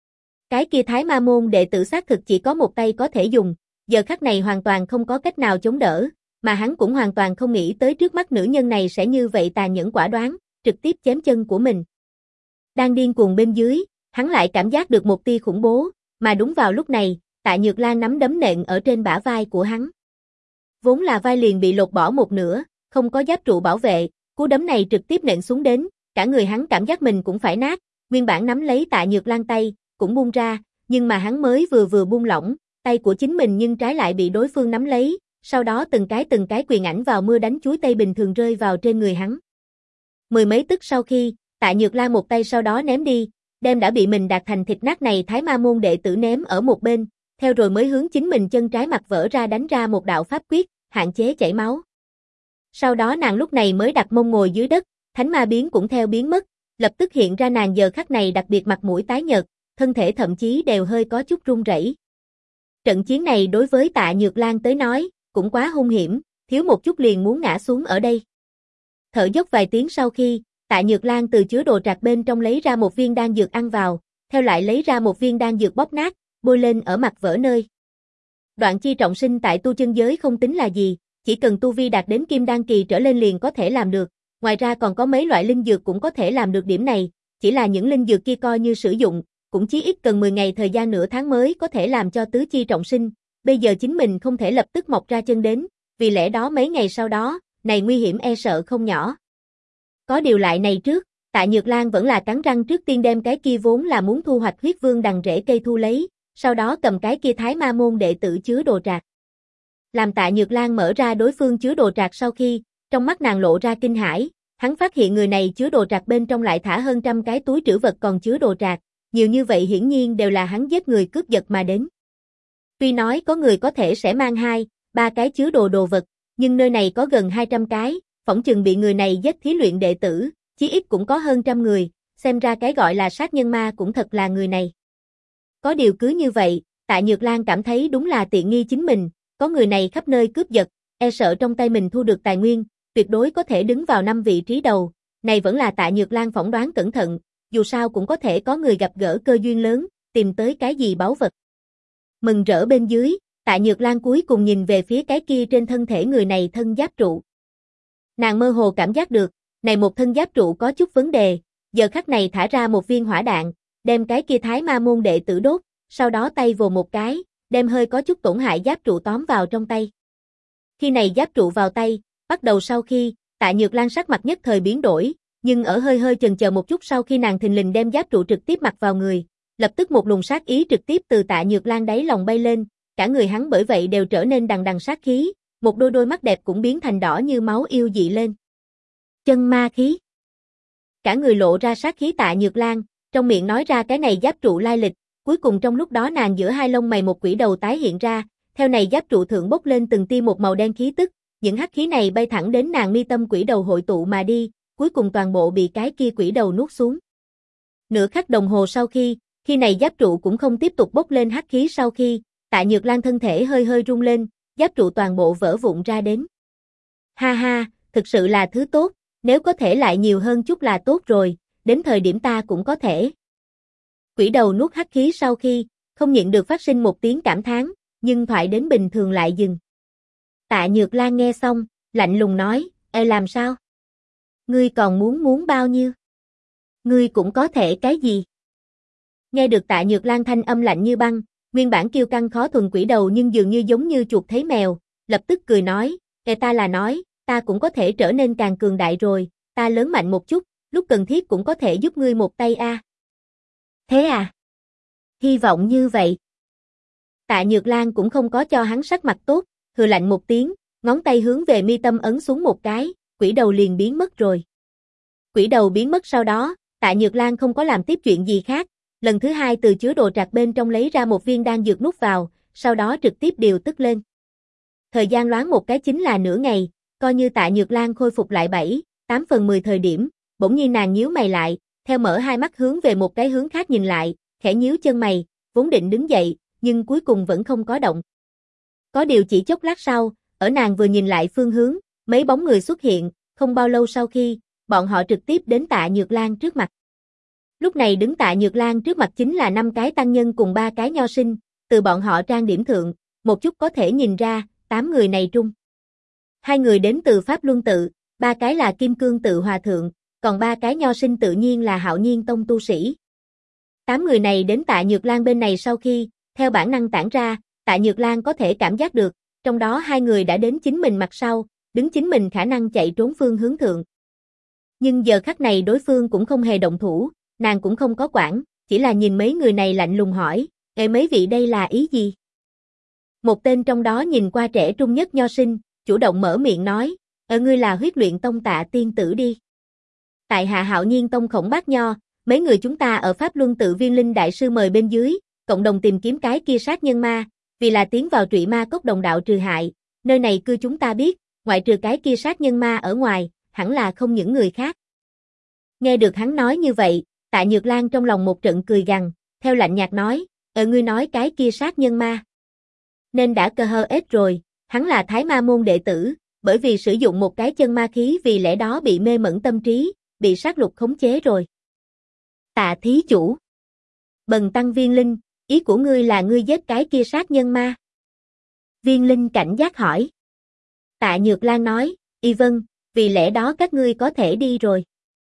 Cái kia Thái Ma môn đệ tử xác thực chỉ có một tay có thể dùng, giờ khắc này hoàn toàn không có cách nào chống đỡ, mà hắn cũng hoàn toàn không nghĩ tới trước mắt nữ nhân này sẽ như vậy tàn nhẫn quả đoán, trực tiếp chém chân của mình. Đang điên cuồng bên dưới, hắn lại cảm giác được một tia khủng bố, mà đúng vào lúc này, Tạ Nhược Lan nắm đấm nện ở trên bả vai của hắn. Vốn là vai liền bị lột bỏ một nửa, không có giáp trụ bảo vệ, cú đấm này trực tiếp nện xuống đến, cả người hắn cảm giác mình cũng phải nát, nguyên bản nắm lấy Tạ Nhược Lan tay, cũng buông ra, nhưng mà hắn mới vừa buông lỏng, tay của chính mình nhưng trái lại bị đối phương nắm lấy, sau đó từng cái quyền ảnh vào mưa đánh chuối tây bình thường rơi vào trên người hắn. Mười mấy tức sau khi, Tạ Nhược Lan một tay sau đó ném đi, đem đã bị mình đạp thành thịt nát này Thái Ma môn đệ tử ném ở một bên, theo rồi mới hướng chính mình chân trái mặt vỡ ra đánh ra một đạo pháp quyết, hạn chế chảy máu. Sau đó nàng lúc này mới đặt mông ngồi dưới đất, thánh ma biến cũng theo biến mất, lập tức hiện ra nàng giờ khắc này đặc biệt mặt mũi tái nhợt, thân thể thậm chí đều hơi có chút run rẩy. Trận chiến này đối với Tạ Nhược Lan tới nói, cũng quá hung hiểm, thiếu một chút liền muốn ngã xuống ở đây. Thở dốc vài tiếng sau khi, Tạ Nhược Lan từ chứa đồ trạc bên trong lấy ra một viên đan dược ăn vào, theo lại lấy ra một viên đan dược bóp nát, bôi lên ở mặt vỡ nơi. Đoạn chi trọng sinh tại tu chân giới không tính là gì, chỉ cần tu vi đạt đến kim đan kỳ trở lên liền có thể làm được, ngoài ra còn có mấy loại linh dược cũng có thể làm được điểm này, chỉ là những linh dược kia coi như sử dụng, cũng chí ít cần 10 ngày thời gian nửa tháng mới có thể làm cho tứ chi trọng sinh, bây giờ chính mình không thể lập tức mọc ra chân đến, vì lẽ đó mấy ngày sau đó, này nguy hiểm e sợ không nhỏ. Có điều lại này trước, Tạ Nhược Lan vẫn là cắn răng trước tiên đem cái kia vốn là muốn thu hoạch huyết vương đằng rễ cây thu lấy, sau đó cầm cái kia Thái Ma môn đệ tử chứa đồ trạc. Làm Tạ Nhược Lan mở ra đối phương chứa đồ trạc sau khi, trong mắt nàng lộ ra kinh hãi, hắn phát hiện người này chứa đồ trạc bên trong lại thả hơn 100 cái túi trữ vật còn chứa đồ trạc, nhiều như vậy hiển nhiên đều là hắn giết người cướp giật mà đến. Tuy nói có người có thể sẽ mang 2-3 cái chứa đồ vật, nhưng nơi này có gần 200 cái, phỏng chừng bị người này giết thí luyện đệ tử, chí ít cũng có hơn 100 người, xem ra cái gọi là sát nhân ma cũng thật là người này. Có điều cứ như vậy, Tạ Nhược Lan cảm thấy đúng là tiện nghi chính mình, có người này khắp nơi cướp giật, e sợ trong tay mình thu được tài nguyên, tuyệt đối có thể đứng vào 5 vị trí đầu, này vẫn là Tạ Nhược Lan phỏng đoán cẩn thận, dù sao cũng có thể có người gặp gỡ cơ duyên lớn, tìm tới cái gì báu vật. Mừng rỡ bên dưới, Tạ Nhược Lan cuối cùng nhìn về phía cái kia trên thân thể người này thân giáp trụ. Nàng mơ hồ cảm giác được, này một thân giáp trụ có chút vấn đề, giờ khắc này thả ra một viên hỏa đạn, đem cái kia Thái Ma môn đệ tử đốt, sau đó tay vồ một cái, đem hơi có chút tổn hại giáp trụ tóm vào trong tay. Khi này giáp trụ vào tay, bắt đầu sau khi, Tạ Nhược Lan sắc mặt nhất thời biến đổi, nhưng ở hơi chần chờ một chút sau khi nàng thình lình đem giáp trụ trực tiếp mặc vào người, lập tức một luồng sát ý trực tiếp từ Tạ Nhược Lan đáy lòng bay lên, cả người hắn bởi vậy đều trở nên đằng đằng sát khí, một đôi mắt đẹp cũng biến thành đỏ như máu yêu dị lên. Chân ma khí. Cả người lộ ra sát khí Tạ Nhược Lan, trong miệng nói ra cái này giáp trụ lai lịch, cuối cùng trong lúc đó nàng giữa hai lông mày một quỷ đầu tái hiện ra, theo này giáp trụ thượng bốc lên từng tia một màu đen khí tức, những hắc khí này bay thẳng đến nàng mi tâm quỷ đầu hội tụ mà đi, cuối cùng toàn bộ bị cái kia quỷ đầu nuốt xuống. Nửa khắc đồng hồ sau khi này giáp trụ cũng không tiếp tục bốc lên hắc khí sau khi, Tạ Nhược Lan thân thể hơi rung lên, giáp trụ toàn bộ vỡ vụn ra đến. Ha ha, thực sự là thứ tốt, nếu có thể lại nhiều hơn chút là tốt rồi, đến thời điểm ta cũng có thể. Quỷ đầu nuốt hắc khí sau khi, không nhịn được phát sinh một tiếng cảm thán, nhưng thoại đến bình thường lại dừng. Tạ Nhược Lan nghe xong, lạnh lùng nói, ê làm sao? Ngươi còn muốn bao nhiêu? Ngươi cũng có thể cái gì? Nghe được Tạ Nhược Lan thanh âm lạnh như băng, nguyên bản kiêu căng khó thuần quỷ đầu nhưng dường như giống như chuột thấy mèo, lập tức cười nói, ê ta là nói, ta cũng có thể trở nên càng cường đại rồi, ta lớn mạnh một chút, lúc cần thiết cũng có thể giúp ngươi một tay a. Thế à? Hy vọng như vậy. Tạ Nhược Lan cũng không có cho hắn sắc mặt tốt, hừ lạnh một tiếng, ngón tay hướng về mi tâm ấn xuống một cái, quỷ đầu liền biến mất rồi. Quỷ đầu biến mất sau đó, Tạ Nhược Lan không có làm tiếp chuyện gì khác, lần thứ hai từ chứa đồ trạc bên trong lấy ra một viên đan dược nuốt vào, sau đó trực tiếp điều tức lên. Thời gian loáng một cái chính là nửa ngày, coi như Tạ Nhược Lan khôi phục lại 7-8/10 thời điểm, bỗng nhiên nàng nhíu mày lại, theo mở hai mắt hướng về một cái hướng khác nhìn lại, khẽ nhíu chân mày, vốn định đứng dậy, nhưng cuối cùng vẫn không có động. Có điều chỉ chốc lát sau, ở nàng vừa nhìn lại phương hướng, mấy bóng người xuất hiện, không bao lâu sau khi, bọn họ trực tiếp đến Tạ Nhược Lan trước mặt. Lúc này đứng Tạ Nhược Lan trước mặt chính là 5 cái tăng nhân cùng 3 cái nho sinh, từ bọn họ trang điểm thượng, một chút có thể nhìn ra, 8 người này trung. 2 người đến từ Pháp Luân tự, 3 cái là Kim Cương tự hòa thượng, còn 3 cái nho sinh tự nhiên là Hạo Nhiên tông tu sĩ. 8 người này đến Tạ Nhược Lan bên này sau khi, theo bản năng tản ra, Tạ Nhược Lan có thể cảm giác được, trong đó 2 người đã đến chính mình mặt sau, đứng chính mình khả năng chạy trốn phương hướng thượng. Nhưng giờ khắc này đối phương cũng không hề động thủ, nàng cũng không có quản, chỉ là nhìn mấy người này lạnh lùng hỏi, ê mấy vị đây là ý gì? Một tên trong đó nhìn qua trẻ trung nhất nho sinh, chủ động mở miệng nói, ngươi là Huyết Luyện tông Tạ tiên tử đi. Tại hạ Hạo Nhiên tông Khổng Bác Nho, mấy người chúng ta ở Pháp Luân tự Viên Linh đại sư mời bên dưới, cộng đồng tìm kiếm cái kia sát nhân ma, vì là tiến vào Trụy Ma cốc đồng đạo trừ hại, nơi này cư chúng ta biết, ngoại trừ cái kia sát nhân ma ở ngoài, hẳn là không những người khác. Nghe được hắn nói như vậy, Tạ Nhược Lan trong lòng một trận cười gằn, theo lạnh nhạt nói, ngươi nói cái kia sát nhân ma. Nên đã cơ hơ ết rồi, hắn là Thái Ma môn đệ tử, bởi vì sử dụng một cái chân ma khí vì lẽ đó bị mê mẩn tâm trí, bị sát lục khống chế rồi. Tạ thí chủ. Bần tăng Viên Linh, ý của ngươi là ngươi giết cái kia sát nhân ma? Viên Linh cảnh giác hỏi. Tạ Nhược Lan nói, y vâng, vì lẽ đó các ngươi có thể đi rồi.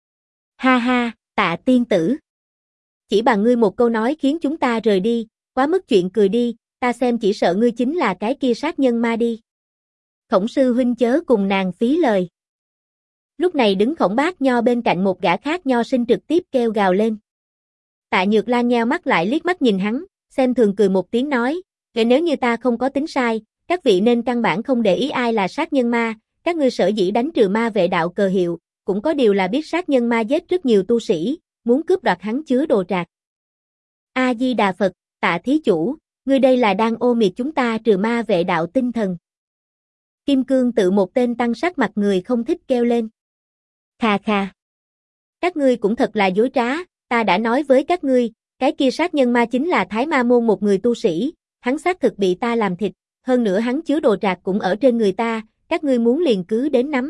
Ha ha, Tạ tiên tử. Chỉ bằng ngươi một câu nói khiến chúng ta rời đi, quá mức chuyện cười đi, ta xem chỉ sợ ngươi chính là cái kia sát nhân ma đi. Khổng sư huynh chớ cùng nàng phí lời. Lúc này đứng Khổng Bác Nho bên cạnh một gã khác nho sinh trực tiếp kêu gào lên. Tạ Nhược Lan nheo mắt lại liếc mắt nhìn hắn, xem thường cười một tiếng nói, nếu như ta không có tính sai, các vị nên căn bản không để ý ai là sát nhân ma, các ngươi sở dĩ đánh trừ ma vệ đạo cờ hiệu, cũng có điều là biết sát nhân ma giết rất nhiều tu sĩ, muốn cướp đoạt hắn chứa đồ trạc. A-di-đà Phật, Tạ thí chủ, ngươi đây là đang ô miệt chúng ta trừ ma vệ đạo tinh thần. Kim Cương Tự một tên tăng sắc mặt người không thích kêu lên. Khà khà. Các ngươi cũng thật là dối trá, ta đã nói với các ngươi, cái kia sát nhân ma chính là Thái Ma Môn một người tu sĩ, hắn xác thực bị ta làm thịt, hơn nữa hắn chứa đồ trạc cũng ở trên người ta, các ngươi muốn liền cứ đến nắm.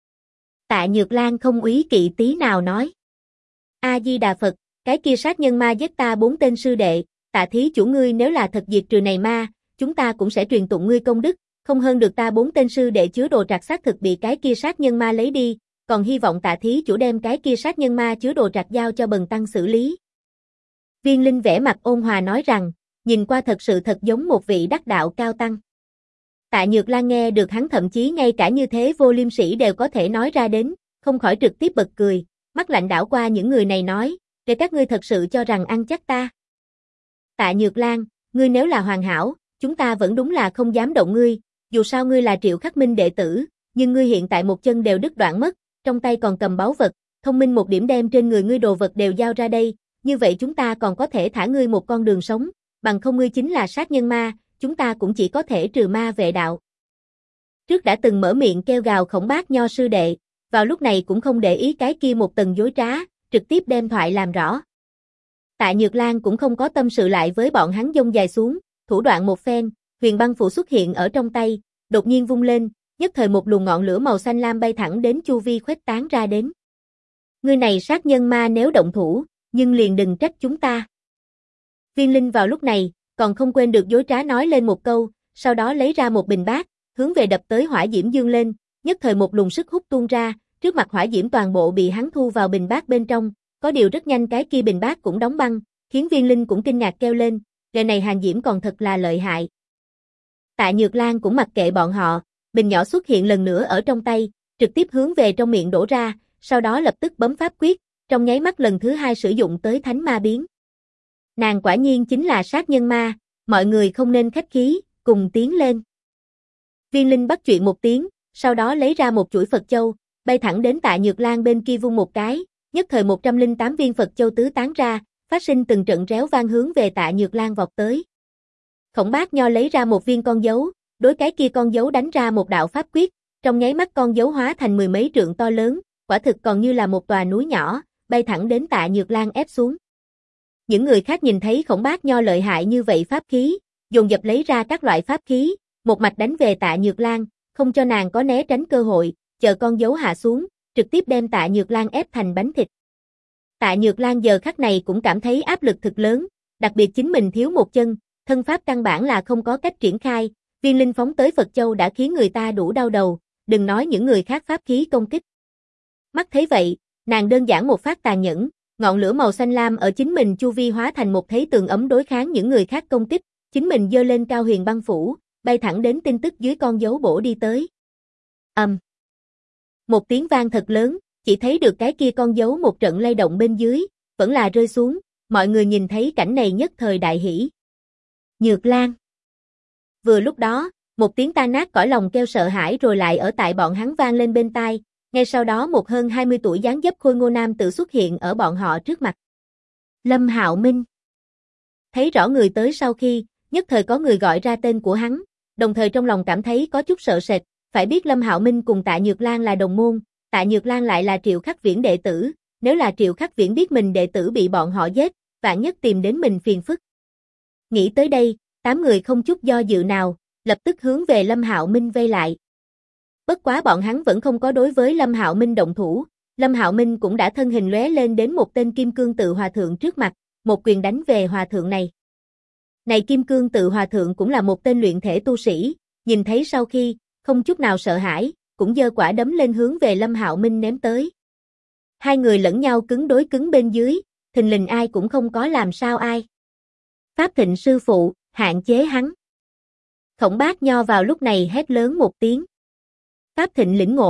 Tạ Nhược Lan không úy kỵ tí nào nói. A-di-đà Phật, cái kia sát nhân ma giết ta 4 tên sư đệ, Tạ thí chủ ngươi nếu là thật diệt trừ này ma, chúng ta cũng sẽ truyền tụng ngươi công đức, không hơn được ta 4 tên sư đệ chứa đồ trạc xác thực bị cái kia sát nhân ma lấy đi, còn hy vọng Tạ thí chủ đem cái kia sát nhân ma chứa đồ trạc giao cho bần tăng xử lý. Viên Linh vẻ mặt ôn hòa nói rằng, nhìn qua thật sự thật giống một vị đắc đạo cao tăng. Tạ Nhược Lan nghe được hắn thậm chí ngay cả như thế vô liêm sỉ đều có thể nói ra đến, không khỏi trực tiếp bật cười, mắt lạnh đảo qua những người này nói, để các ngươi thật sự cho rằng ăn chắc ta. Tạ Nhược Lan, ngươi nếu là hoàn hảo, chúng ta vẫn đúng là không dám động ngươi, dù sao ngươi là Triệu Khắc Minh đệ tử, nhưng ngươi hiện tại một chân đều đứt đoạn mất, trong tay còn cầm báu vật, thông minh một điểm đem trên người ngươi đồ vật đều giao ra đây, như vậy chúng ta còn có thể thả ngươi một con đường sống, bằng không ngươi chính là sát nhân ma, chúng ta cũng chỉ có thể trừ ma vệ đạo. Trước đã từng mở miệng kêu gào Khổng Bác Nho sư đệ, vào lúc này cũng không để ý cái kia một tầng dối trá, trực tiếp đem thoại làm rõ. Tạ Nhược Lan cũng không có tâm sự lại với bọn hắn dông dài xuống, thủ đoạn một phen, huyền băng phù xuất hiện ở trong tay, đột nhiên vung lên, nhất thời một luồng ngọn lửa màu xanh lam bay thẳng đến chu vi khuếch tán ra đến. Ngươi này sát nhân ma nếu động thủ, nhưng liền đừng trách chúng ta. Viên Linh vào lúc này, còn không quên được dối trá nói lên một câu, sau đó lấy ra một bình bát, hướng về đập tới hỏa diễm dương lên, nhất thời một luồng sức hút tuôn ra, trước mặt hỏa diễm toàn bộ bị hắn thu vào bình bát bên trong, có điều rất nhanh cái kia bình bát cũng đóng băng, khiến Viên Linh cũng kinh ngạc kêu lên, người này hàn diễm còn thật là lợi hại. Tạ Nhược Lan cũng mặc kệ bọn họ, bình nhỏ xuất hiện lần nữa ở trong tay, trực tiếp hướng về trong miệng đổ ra, sau đó lập tức bấm pháp quyết, trong nháy mắt lần thứ 2 sử dụng tới thánh ma biến. Nàng quả nhiên chính là sát nhân ma, mọi người không nên khách khí, cùng tiến lên. Viên Linh bắt chuyện một tiếng, sau đó lấy ra một chuỗi Phật châu, bay thẳng đến Tạ Nhược Lan bên kia vung một cái, nhất thời 108 viên Phật châu tứ tán ra, phát sinh từng trận réo vang hướng về Tạ Nhược Lan vọt tới. Khổng Bác Nho lấy ra một viên con dấu, đối cái kia con dấu đánh ra một đạo pháp quyết, trong nháy mắt con dấu hóa thành 10 mấy trượng to lớn, quả thực còn như là một tòa núi nhỏ, bay thẳng đến Tạ Nhược Lan ép xuống. Những người khác nhìn thấy Khổng Bác Nho lợi hại như vậy pháp khí, dồn dập lấy ra các loại pháp khí, một mạch đánh về Tạ Nhược Lan, không cho nàng có né tránh cơ hội, chờ con dấu hạ xuống, trực tiếp đem Tạ Nhược Lan ép thành bánh thịt. Tạ Nhược Lan giờ khắc này cũng cảm thấy áp lực thực lớn, đặc biệt chính mình thiếu một chân, thân pháp căn bản là không có cách triển khai, Viên Linh phóng tới Phật Châu đã khiến người ta đủ đau đầu, đừng nói những người khác pháp khí công kích. Mắt thấy vậy, nàng đơn giản một phát tàn nhẫn, ngọn lửa màu xanh lam ở chính mình chu vi hóa thành một thế tường ấm đối kháng những người khác công kích, chính mình giơ lên cao huyền băng phủ, bay thẳng đến tin tức dưới con dấu bổ đi tới. Một tiếng vang thật lớn, chỉ thấy được cái kia con dấu một trận lay động bên dưới, vẫn là rơi xuống, mọi người nhìn thấy cảnh này nhất thời đại hỉ. Nhược Lan. Vừa lúc đó, một tiếng tan nát cõi lòng kêu sợ hãi rồi lại ở tại bọn hắn vang lên bên tai, ngay sau đó một hơn 20 tuổi dáng dấp khôi ngô nam tử xuất hiện ở bọn họ trước mặt. Lâm Hạo Minh. Thấy rõ người tới sau khi, nhất thời có người gọi ra tên của hắn, đồng thời trong lòng cảm thấy có chút sợ sệt, phải biết Lâm Hạo Minh cùng Tạ Nhược Lan là đồng môn, Tạ Nhược Lan lại là Triệu Khắc Viễn đệ tử, nếu là Triệu Khắc Viễn biết mình đệ tử bị bọn họ giết, vạn nhất tìm đến mình phiền phức. Nghĩ tới đây, 8 người không chút do dự nào, lập tức hướng về Lâm Hạo Minh vây lại. Bất quá bọn hắn vẫn không có đối với Lâm Hạo Minh động thủ, Lâm Hạo Minh cũng đã thân hình lóe lên đến một tên Kim Cương Tự Hòa Thượng trước mặt, một quyền đánh về Hòa Thượng này. Này Kim Cương Tự Hòa Thượng cũng là một tên luyện thể tu sĩ, nhìn thấy sau khi, không chút nào sợ hãi, cũng giơ quả đấm lên hướng về Lâm Hạo Minh ném tới. Hai người lẫn nhau cứng đối cứng bên dưới, thình lình ai cũng không có làm sao ai. Pháp Thịnh sư phụ, hạn chế hắn. Khổng Bác Nho vào lúc này hét lớn một tiếng. Pháp Thịnh lĩnh ngộ,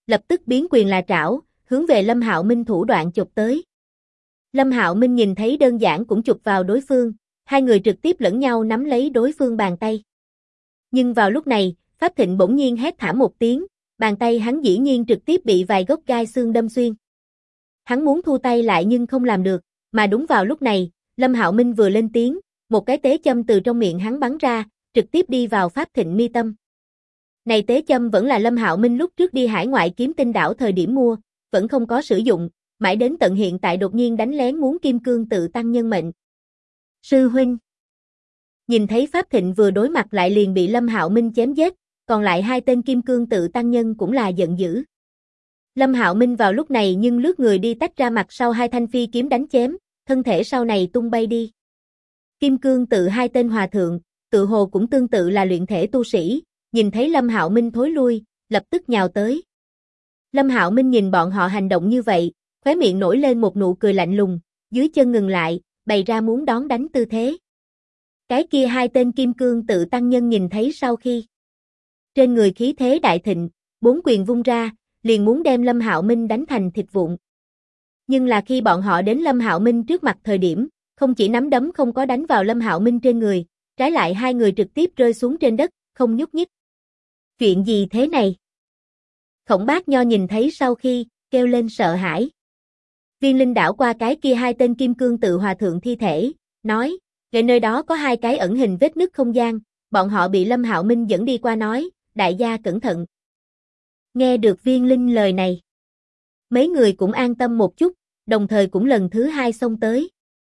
lập tức biến quyền là trảo, hướng về Lâm Hạo Minh thủ đoạn chụp tới. Lâm Hạo Minh nhìn thấy đơn giản cũng chụp vào đối phương, hai người trực tiếp lẫn nhau nắm lấy đối phương bàn tay. Nhưng vào lúc này, Pháp Thịnh bỗng nhiên hét thảm một tiếng, bàn tay hắn dĩ nhiên trực tiếp bị vài gốc gai xương đâm xuyên. Hắn muốn thu tay lại nhưng không làm được, mà đúng vào lúc này, Lâm Hạo Minh vừa lên tiếng, một cái tế châm từ trong miệng hắn bắn ra, trực tiếp đi vào Pháp Thịnh mi tâm. Này tế châm vẫn là Lâm Hạo Minh lúc trước đi hải ngoại kiếm tinh đảo thời điểm mua, vẫn không có sử dụng, mãi đến tận hiện tại đột nhiên đánh lén muốn kim cương tự tăng nhân mệnh. Sư huynh. Nhìn thấy Pháp Thịnh vừa đối mặt lại liền bị Lâm Hạo Minh chém giết, còn lại hai tên kim cương tự tăng nhân cũng là giận dữ. Lâm Hạo Minh vào lúc này nhưng lướt người đi tách ra mặt sau hai thanh phi kiếm đánh chém, thân thể sau này tung bay đi. Kim cương tự hai tên hòa thượng, tự hồ cũng tương tự là luyện thể tu sĩ, nhìn thấy Lâm Hạo Minh thối lui, lập tức nhào tới. Lâm Hạo Minh nhìn bọn họ hành động như vậy, khóe miệng nổi lên một nụ cười lạnh lùng, dưới chân ngừng lại, bày ra muốn đón đánh tư thế. Cái kia hai tên kim cương tự tăng nhân nhìn thấy sau khi trên người khí thế đại thịnh, bốn quyền vung ra, liền muốn đem Lâm Hạo Minh đánh thành thịt vụn. Nhưng là khi bọn họ đến Lâm Hạo Minh trước mặt thời điểm, không chỉ nắm đấm không có đánh vào Lâm Hạo Minh trên người, trái lại hai người trực tiếp rơi xuống trên đất, không nhúc nhích. Chuyện gì thế này? Khổng Bác Nho nhìn thấy sau khi, kêu lên sợ hãi. Viên Linh đảo qua cái kia hai tên kim cương tự hòa thượng thi thể, nói, ngay nơi đó có hai cái ẩn hình vết nứt không gian, bọn họ bị Lâm Hạo Minh dẫn đi qua nói, đại gia cẩn thận. Nghe được Viên Linh lời này, mấy người cũng an tâm một chút, đồng thời cũng lần thứ hai xông tới.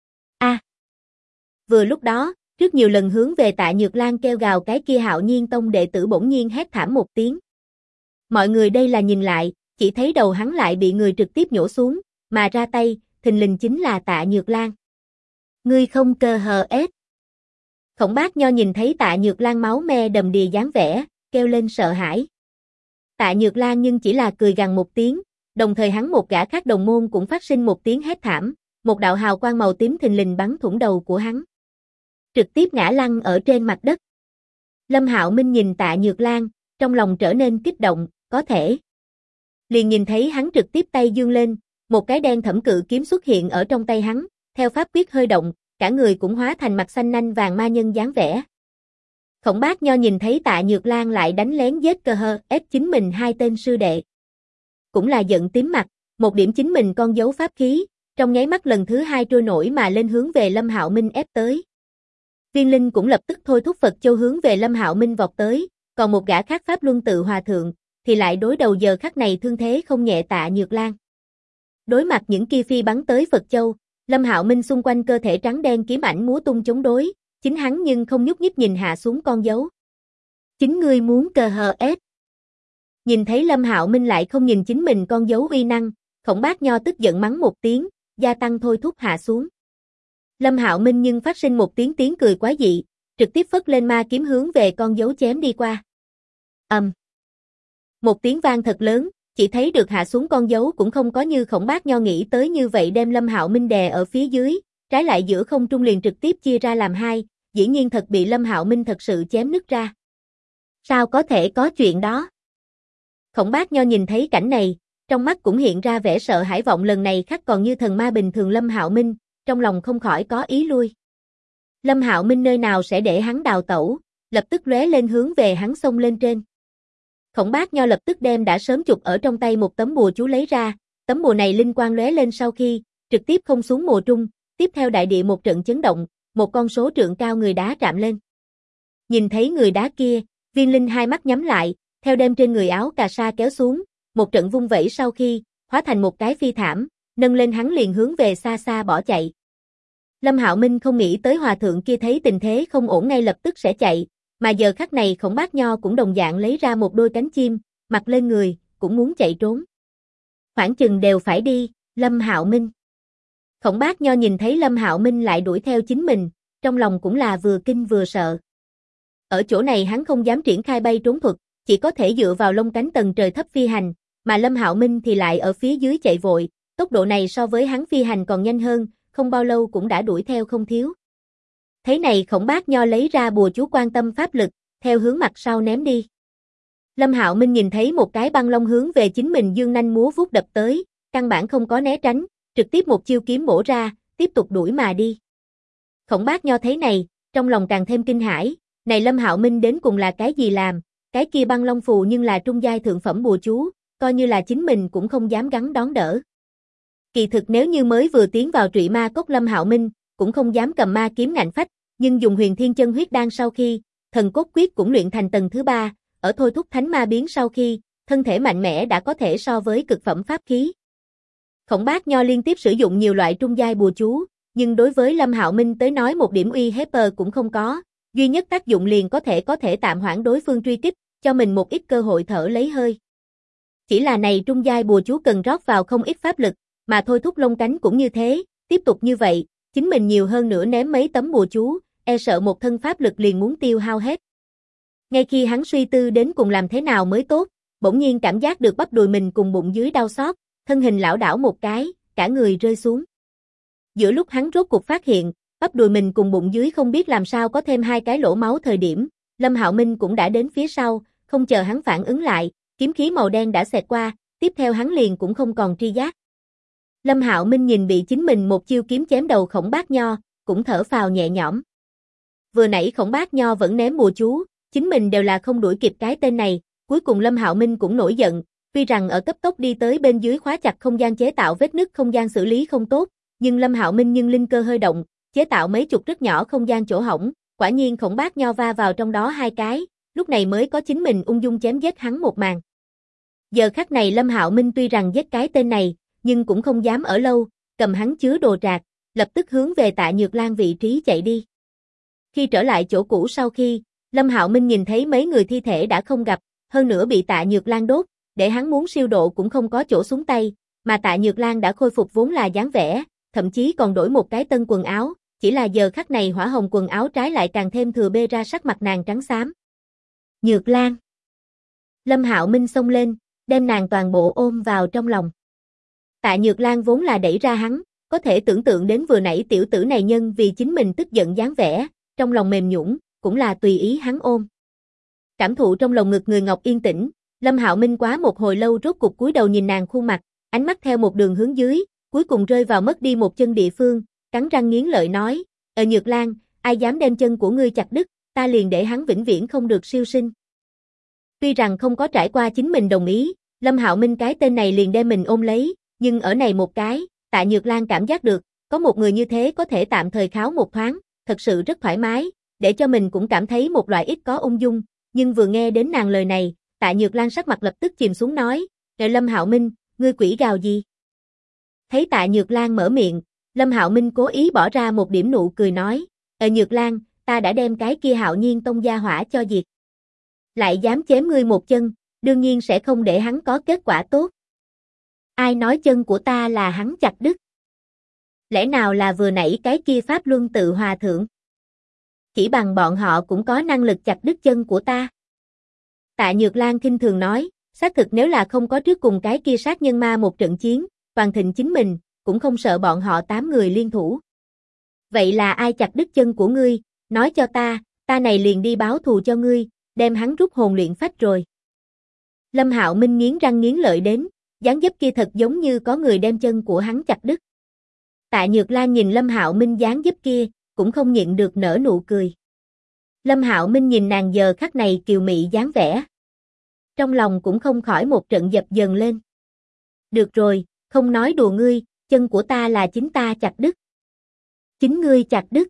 Vừa lúc đó, rất nhiều lần hướng về Tạ Nhược Lan kêu gào cái kia Hạo Nhiên Tông đệ tử bỗng nhiên hét thảm một tiếng. Mọi người đây là nhìn lại, chỉ thấy đầu hắn lại bị người trực tiếp nhổ xuống, mà ra tay, thình lình chính là Tạ Nhược Lan. Ngươi không cơ hờ ết. Khổng Bác Nho nhìn thấy Tạ Nhược Lan máu me đầm đìa dáng vẻ, kêu lên sợ hãi. Tạ Nhược Lan nhưng chỉ là cười gằn một tiếng, đồng thời hắn một gã khác đồng môn cũng phát sinh một tiếng hét thảm, một đạo hào quang màu tím thình lình bắn thủng đầu của hắn. Trực tiếp ngã lăn ở trên mặt đất. Lâm Hạo Minh nhìn Tạ Nhược Lan, trong lòng trở nên kích động, có thể. Liền nhìn thấy hắn trực tiếp tay giương lên, một cái đen thẫm cự kiếm xuất hiện ở trong tay hắn, theo pháp quyết hơi động, cả người cũng hóa thành mặt xanh nanh vàng ma nhân dáng vẻ. Khổng Bác Nho nhìn thấy Tạ Nhược Lan lại đánh lén giết cơ hơ, ép chính mình hai tên sư đệ. Cũng là giận tím mặt, một điểm chính mình con dấu pháp khí, trong nháy mắt lần thứ hai trôi nổi mà lên hướng về Lâm Hạo Minh ép tới. Viên Linh cũng lập tức thôi thúc Phật Châu hướng về Lâm Hạo Minh vọt tới, còn một gã khác Pháp Luân tự hòa thượng, thì lại đối đầu giờ khắc này thương thế không nhẹ Tạ Nhược Lan. Đối mặt những kia phi bắn tới Phật Châu, Lâm Hạo Minh xung quanh cơ thể trắng đen kiếm ảnh múa tung chống đối, chính hắn nhưng không nhúc nhích nhìn hạ xuống con dấu. Chính ngươi muốn cơ hờ ết. Nhìn thấy Lâm Hạo Minh lại không nhìn chính mình con dấu uy năng, Khổng Bác Nho tức giận mắng một tiếng, gia tăng thôi thúc hạ xuống. Lâm Hạo Minh nhưng phát sinh một tiếng cười quái dị, trực tiếp phất lên ma kiếm hướng về con dấu chém đi qua. Một tiếng vang thật lớn, chỉ thấy được hạ xuống con dấu cũng không có như Khổng Bác Nho nghĩ tới như vậy đem Lâm Hạo Minh đè ở phía dưới, trái lại giữa không trung liền trực tiếp chia ra làm hai, dĩ nhiên thật bị Lâm Hạo Minh thật sự chém nứt ra. Sao có thể có chuyện đó? Khổng Bác Nho nhìn thấy cảnh này, trong mắt cũng hiện ra vẻ sợ hãi vọng lần này khác còn như thần ma bình thường Lâm Hạo Minh, trong lòng không khỏi có ý lui. Lâm Hạo Minh nơi nào sẽ để hắn đào tẩu, lập tức lóe lên hướng về hắn xông lên trên. Khổng Bác Nho lập tức đem đã sớm chụp ở trong tay một tấm bùa chú lấy ra, tấm bùa này linh quang lóe lên sau khi, trực tiếp không xuống mùa trung, tiếp theo đại địa một trận chấn động, một con số trượng cao người đá chạm lên. Nhìn thấy người đá kia, Viên Linh hai mắt nhắm lại, theo đem trên người áo cà sa kéo xuống, một trận vung vẩy sau khi, hóa thành một cái phi thảm, nâng lên hắn liền hướng về xa xa bỏ chạy. Lâm Hạo Minh không nghĩ tới hòa thượng kia thấy tình thế không ổn ngay lập tức sẽ chạy, mà giờ khắc này Khổng Bác Nho cũng đồng dạng lấy ra một đôi cánh chim, mặc lên người, cũng muốn chạy trốn. Khoảng chừng đều phải đi, Lâm Hạo Minh. Khổng Bác Nho nhìn thấy Lâm Hạo Minh lại đuổi theo chính mình, trong lòng cũng là vừa kinh vừa sợ. Ở chỗ này hắn không dám triển khai bay trốn thuật, chỉ có thể dựa vào lông cánh tầng trời thấp phi hành, mà Lâm Hạo Minh thì lại ở phía dưới chạy vội, tốc độ này so với hắn phi hành còn nhanh hơn, không bao lâu cũng đã đuổi theo không thiếu. Thế này Khổng Bác Nho lấy ra bùa chú quan tâm pháp lực, theo hướng mặt sau ném đi. Lâm Hạo Minh nhìn thấy một cái băng long hướng về chính mình dương nanh múa vuốt đập tới, căn bản không có né tránh, trực tiếp một chiêu kiếm bổ ra, tiếp tục đuổi mà đi. Khổng Bác Nho thấy này, trong lòng càng thêm kinh hãi, này Lâm Hạo Minh đến cùng là cái gì làm, cái kia băng long phù nhưng là trung giai thượng phẩm bùa chú, coi như là chính mình cũng không dám gắng đón đỡ. Kỳ thực nếu như mới vừa tiến vào Trụy Ma Cốc Lâm Hạo Minh, cũng không dám cầm ma kiếm ngạnh phách, nhưng dùng Huyền Thiên Chân Huyết Đan sau khi, thần cốt quyết cũng luyện thành tầng thứ 3, ở thôi thúc thánh ma biến sau khi, thân thể mạnh mẽ đã có thể so với cực phẩm pháp khí. Khổng Bác Nho liên tiếp sử dụng nhiều loại trung giai bùa chú, nhưng đối với Lâm Hạo Minh tới nói một điểm uy hiếp cũng không có, duy nhất tác dụng liền có thể tạm hoãn đối phương truy kích, cho mình một ít cơ hội thở lấy hơi. Chỉ là này trung giai bùa chú cần rót vào không ít pháp lực, mà thôi thúc lông cánh cũng như thế, tiếp tục như vậy, chính mình nhiều hơn nữa ném mấy tấm bùa chú, e sợ một thân pháp lực liền muốn tiêu hao hết. Ngay khi hắn suy tư đến cùng làm thế nào mới tốt, bỗng nhiên cảm giác được bắp đùi mình cùng bụng dưới đau xót, thân hình lảo đảo một cái, cả người rơi xuống. Giữa lúc hắn rốt cuộc phát hiện, bắp đùi mình cùng bụng dưới không biết làm sao có thêm 2 cái lỗ máu thời điểm, Lâm Hạo Minh cũng đã đến phía sau, không chờ hắn phản ứng lại, kiếm khí màu đen đã xẹt qua, tiếp theo hắn liền cũng không còn tri giác. Lâm Hạo Minh nhìn bị chính mình một chiêu kiếm chém đầu Khổng Bác Nho, cũng thở phào nhẹ nhõm. Vừa nãy Khổng Bác Nho vẫn ném bùa chú, chính mình đều là không đuổi kịp cái tên này, cuối cùng Lâm Hạo Minh cũng nổi giận, tuy rằng ở cấp tốc đi tới bên dưới khóa chặt không gian chế tạo vết nứt không gian xử lý không tốt, nhưng Lâm Hạo Minh nhưng linh cơ hơi động, chế tạo mấy chục rất nhỏ không gian chỗ hổng, quả nhiên Khổng Bác Nho va vào trong đó 2 cái, lúc này mới có chính mình ung dung chém giết hắn một màn. Giờ khắc này Lâm Hạo Minh tuy rằng giết cái tên này, nhưng cũng không dám ở lâu, cầm hắn chứa đồ trạc, lập tức hướng về Tạ Nhược Lan vị trí chạy đi. Khi trở lại chỗ cũ sau khi, Lâm Hạo Minh nhìn thấy mấy người thi thể đã không gặp, hơn nữa bị Tạ Nhược Lan đốt, để hắn muốn siêu độ cũng không có chỗ xuống tay, mà Tạ Nhược Lan đã khôi phục vốn là dáng vẻ, thậm chí còn đổi một cái tân quần áo, chỉ là giờ khắc này hỏa hồng quần áo trái lại càng thêm thừa bê ra sắc mặt nàng trắng xám. Nhược Lan. Lâm Hạo Minh xông lên, đem nàng toàn bộ ôm vào trong lòng. Tạ Nhược Lan vốn là đẩy ra hắn, có thể tưởng tượng đến vừa nãy tiểu tử này nhân vì chính mình tức giận dáng vẻ, trong lòng mềm nhũn, cũng là tùy ý hắn ôm. Cảm thụ trong lòng ngực người ngọc yên tĩnh, Lâm Hạo Minh quá một hồi lâu rốt cục cúi đầu nhìn nàng khuôn mặt, ánh mắt theo một đường hướng dưới, cuối cùng rơi vào mất đi một chân địa phương, cắn răng nghiến lợi nói, Nhược Lan, ai dám đem chân của ngươi chặt đứt, ta liền để hắn vĩnh viễn không được siêu sinh. Tuy rằng không có trải qua chính mình đồng ý, Lâm Hạo Minh cái tên này liền đem mình ôm lấy, nhưng ở này một cái, Tạ Nhược Lan cảm giác được, có một người như thế có thể tạm thời kháo một thoáng, thật sự rất thoải mái, để cho mình cũng cảm thấy một loại ít có ung dung, nhưng vừa nghe đến nàng lời này, Tạ Nhược Lan sắc mặt lập tức chìm xuống nói, Lâm Hạo Minh, ngươi quỷ gào gì? Thấy Tạ Nhược Lan mở miệng, Lâm Hạo Minh cố ý bỏ ra một điểm nụ cười nói, Nhược Lan, ta đã đem cái kia Hạo Nhiên tông gia hỏa cho diệt. Lại dám chém ngươi một chân, đương nhiên sẽ không để hắn có kết quả tốt. Ai nói chân của ta là hắn chặt đứt? Lẽ nào là vừa nãy cái kia Pháp Luân tự hòa thượng? Chỉ bằng bọn họ cũng có năng lực chặt đứt chân của ta. Tạ Nhược Lan khinh thường nói, xác thực nếu là không có trước cùng cái kia sát nhân ma một trận chiến, toàn thịnh chính mình, cũng không sợ bọn họ 8 người liên thủ. Vậy là ai chặt đứt chân của ngươi, nói cho ta này liền đi báo thù cho ngươi, đem hắn rút hồn luyện phách rồi. Lâm Hạo Minh nghiến răng nghiến lợi đến, dáng dấp kia thật giống như có người đem chân của hắn chặt đứt. Tạ Nhược Lan nhìn Lâm Hạo Minh dáng dấp kia, cũng không nhịn được nở nụ cười. Lâm Hạo Minh nhìn nàng giờ khắc này kiều mị dáng vẻ. Trong lòng cũng không khỏi một trận dập dần lên. Được rồi, không nói đùa ngươi, chân của ta là chính ta chặt đứt. Chính ngươi chặt đứt.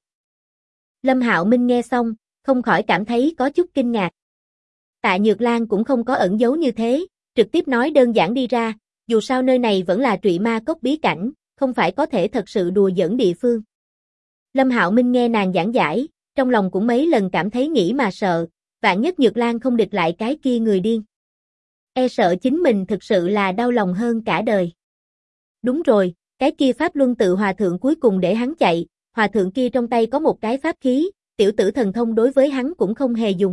Lâm Hạo Minh nghe xong, không khỏi cảm thấy có chút kinh ngạc. Tạ Nhược Lan cũng không có ẩn giấu như thế, trực tiếp nói đơn giản đi ra, dù sao nơi này vẫn là Trụy Ma Cốc bí cảnh, không phải có thể thật sự đùa giỡn địa phương. Lâm Hạo Minh nghe nàng giảng giải, trong lòng cũng mấy lần cảm thấy nghĩ mà sợ, vạn nhất Nhược Lan không địch lại cái kia người điên. E sợ chính mình thực sự là đau lòng hơn cả đời. Đúng rồi, cái kia Pháp Luân tự hòa thượng cuối cùng để hắn chạy, hòa thượng kia trong tay có một cái pháp khí, tiểu tử thần thông đối với hắn cũng không hề dùng.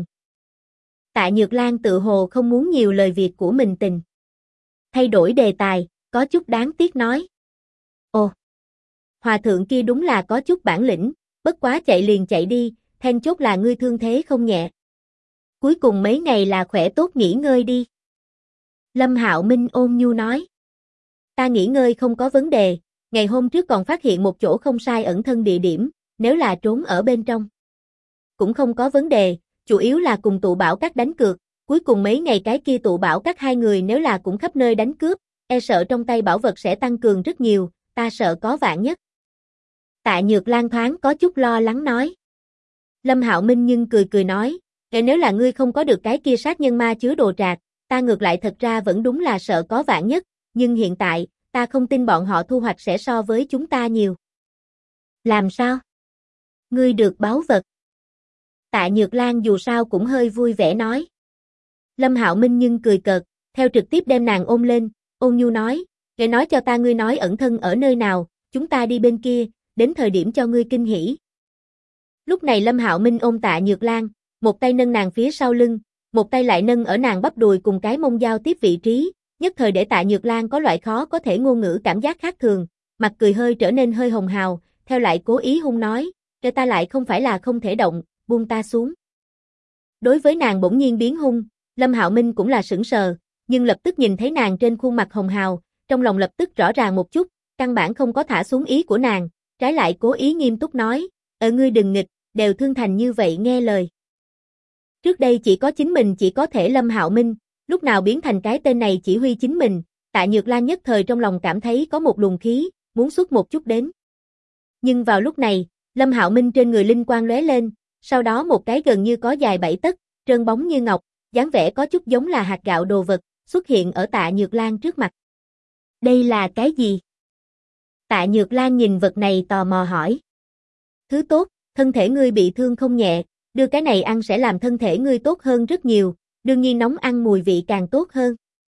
Tạ Nhược Lan tự hồ không muốn nhiều lời việc của mình tình. Thay đổi đề tài, có chút đáng tiếc nói. Ồ, hòa thượng kia đúng là có chút bản lĩnh, bất quá chạy liền chạy đi, then chốt là ngươi thương thế không nhẹ. cuối cùng mấy ngày là khỏe tốt nghỉ ngơi đi. Lâm Hạo Minh ôn nhu nói. Ta nghỉ ngơi không có vấn đề, ngày hôm trước còn phát hiện một chỗ không sai ẩn thân địa điểm, nếu là trốn ở bên trong. Cũng không có vấn đề, chủ yếu là cùng tụ bảo các đánh cược, cuối cùng mấy ngày cái kia tụ bảo các hai người nếu là cũng khắp nơi đánh cướp, e sợ trong tay bảo vật sẽ tăng cường rất nhiều, ta sợ có vạn nhất. Tạ Nhược Lan thoáng có chút lo lắng nói. Lâm Hạo Minh nhưng cười cười nói, nếu là ngươi không có được cái kia sát nhân ma chứa đồ trạc, ta ngược lại thật ra vẫn đúng là sợ có vạn nhất, nhưng hiện tại, ta không tin bọn họ thu hoạch sẽ so với chúng ta nhiều. Làm sao? Ngươi được báu vật. Tạ Nhược Lan dù sao cũng hơi vui vẻ nói. Lâm Hạo Minh nhưng cười cợt, theo trực tiếp đem nàng ôm lên, ôn nhu nói, để nói cho ta ngươi nói ẩn thân ở nơi nào, chúng ta đi bên kia, đến thời điểm cho ngươi kinh hỉ. Lúc này Lâm Hạo Minh ôm Tạ Nhược Lan, một tay nâng nàng phía sau lưng, một tay lại nâng ở nàng bắp đùi cùng cái mông giao tiếp vị trí, nhất thời để Tạ Nhược Lan có loại khó có thể ngôn ngữ cảm giác khác thường, mặt cười hơi trở nên hơi hồng hào, theo lại cố ý hung nói, để ta lại không phải là không thể động, buông ta xuống. Đối với nàng bỗng nhiên biến hung, Lâm Hạo Minh cũng là sững sờ, nhưng lập tức nhìn thấy nàng trên khuôn mặt hồng hào, trong lòng lập tức rõ ràng một chút, căn bản không có thả xuống ý của nàng, trái lại cố ý nghiêm túc nói, ngươi đừng nghịch, đều thương thành như vậy nghe lời. Trước đây chỉ có chính mình chỉ có thể Lâm Hạo Minh, lúc nào biến thành cái tên này chỉ huy chính mình, Tạ Nhược Lan nhất thời trong lòng cảm thấy có một luồng khí, muốn xuất một chút đến. Nhưng vào lúc này, Lâm Hạo Minh trên người linh quang lóe lên, sau đó một cái gần như có dài 7 tấc, trơn bóng như ngọc, dáng vẻ có chút giống là hạt gạo đồ vật, xuất hiện ở Tạ Nhược Lan trước mặt. Đây là cái gì? Tạ Nhược Lan nhìn vật này tò mò hỏi. Thứ tốt, thân thể ngươi bị thương không nhẹ, đưa cái này ăn sẽ làm thân thể ngươi tốt hơn rất nhiều, đương nhiên nóng ăn mùi vị càng tốt hơn.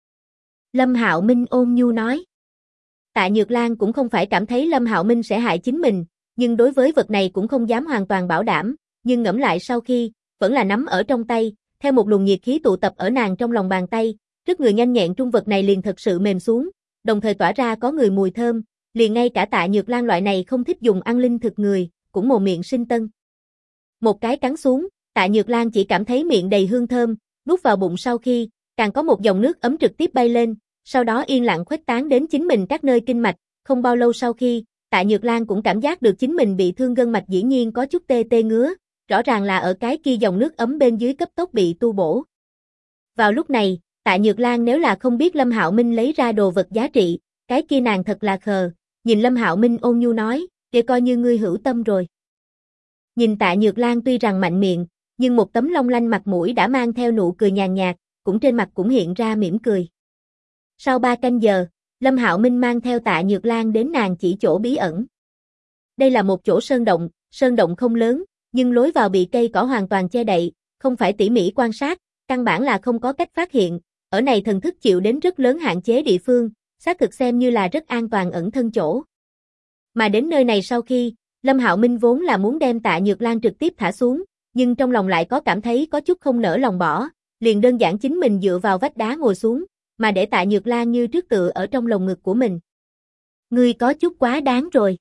Lâm Hạo Minh ôn nhu nói. Tạ Nhược Lan cũng không phải cảm thấy Lâm Hạo Minh sẽ hại chính mình, nhưng đối với vật này cũng không dám hoàn toàn bảo đảm, nhưng ngẫm lại sau khi, vẫn là nắm ở trong tay, theo một luồng nhiệt khí tụ tập ở nàng trong lòng bàn tay, trước người nhanh nhẹn trung vật này liền thật sự mềm xuống, đồng thời tỏa ra có người mùi thơm, liền ngay cả Tạ Nhược Lan loại này không thích dùng ăn linh thực người, cũng mồm miệng sinh tân. Một cái cắn xuống, Tạ Nhược Lan chỉ cảm thấy miệng đầy hương thơm, nuốt vào bụng sau khi, càng có một dòng nước ấm trực tiếp bay lên, sau đó yên lặng khuếch tán đến chính mình các nơi kinh mạch, không bao lâu sau khi, Tạ Nhược Lan cũng cảm giác được chính mình bị thương gân mạch dĩ nhiên có chút tê tê ngứa, rõ ràng là ở cái kia dòng nước ấm bên dưới cấp tốc bị tu bổ. Vào lúc này, Tạ Nhược Lan nếu là không biết Lâm Hạo Minh lấy ra đồ vật giá trị, cái kia nàng thật là khờ, nhìn Lâm Hạo Minh ôn nhu nói, để coi như ngươi hữu tâm rồi. Nhìn Tạ Nhược Lan tuy rằng mạnh miệng, nhưng một tấm long lanh mặt mũi đã mang theo nụ cười nhàn nhạt, cũng trên mặt cũng hiện ra mỉm cười. Sau 3 canh giờ, Lâm Hạo Minh mang theo Tạ Nhược Lan đến nàng chỉ chỗ bí ẩn. Đây là một chỗ sơn động không lớn, nhưng lối vào bị cây cỏ hoàn toàn che đậy, không phải tỉ mỉ quan sát, căn bản là không có cách phát hiện, ở này thần thức chịu đến rất lớn hạn chế địa phương, xác thực xem như là rất an toàn ẩn thân chỗ. Mà đến nơi này sau khi, Lâm Hạo Minh vốn là muốn đem Tạ Nhược Lan trực tiếp thả xuống, nhưng trong lòng lại có cảm thấy có chút không nỡ lòng bỏ, liền đơn giản chính mình dựa vào vách đá ngồi xuống, mà để Tạ Nhược Lan như trước tựa ở trong lồng ngực của mình. Ngươi có chút quá đáng rồi.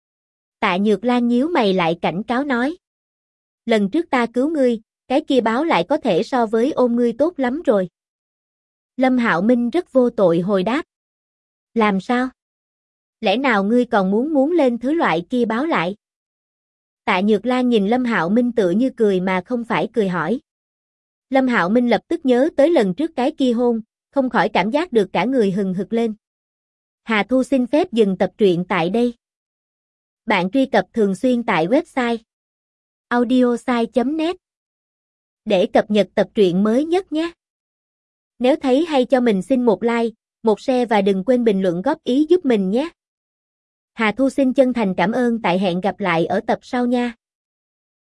Tạ Nhược Lan nhíu mày lại cảnh cáo nói. Lần trước ta cứu ngươi, cái kia báo lại có thể so với ôm ngươi tốt lắm rồi. Lâm Hạo Minh rất vô tội hồi đáp. Làm sao? Lẽ nào ngươi còn muốn lên thứ loại kia báo lại? Tạ Nhược Lan nhìn Lâm Hạo Minh tựa như cười mà không phải cười hỏi. Lâm Hạo Minh lập tức nhớ tới lần trước cái kia hôn, không khỏi cảm giác được cả người hừng hực lên. Hà Thu xin phép dừng tập truyện tại đây. Bạn truy cập thường xuyên tại website audiosai.net để cập nhật tập truyện mới nhất nhé. Nếu thấy hay cho mình xin một like, một share và đừng quên bình luận góp ý giúp mình nhé. Hà Thu xin chân thành cảm ơn, tại hẹn gặp lại ở tập sau nha.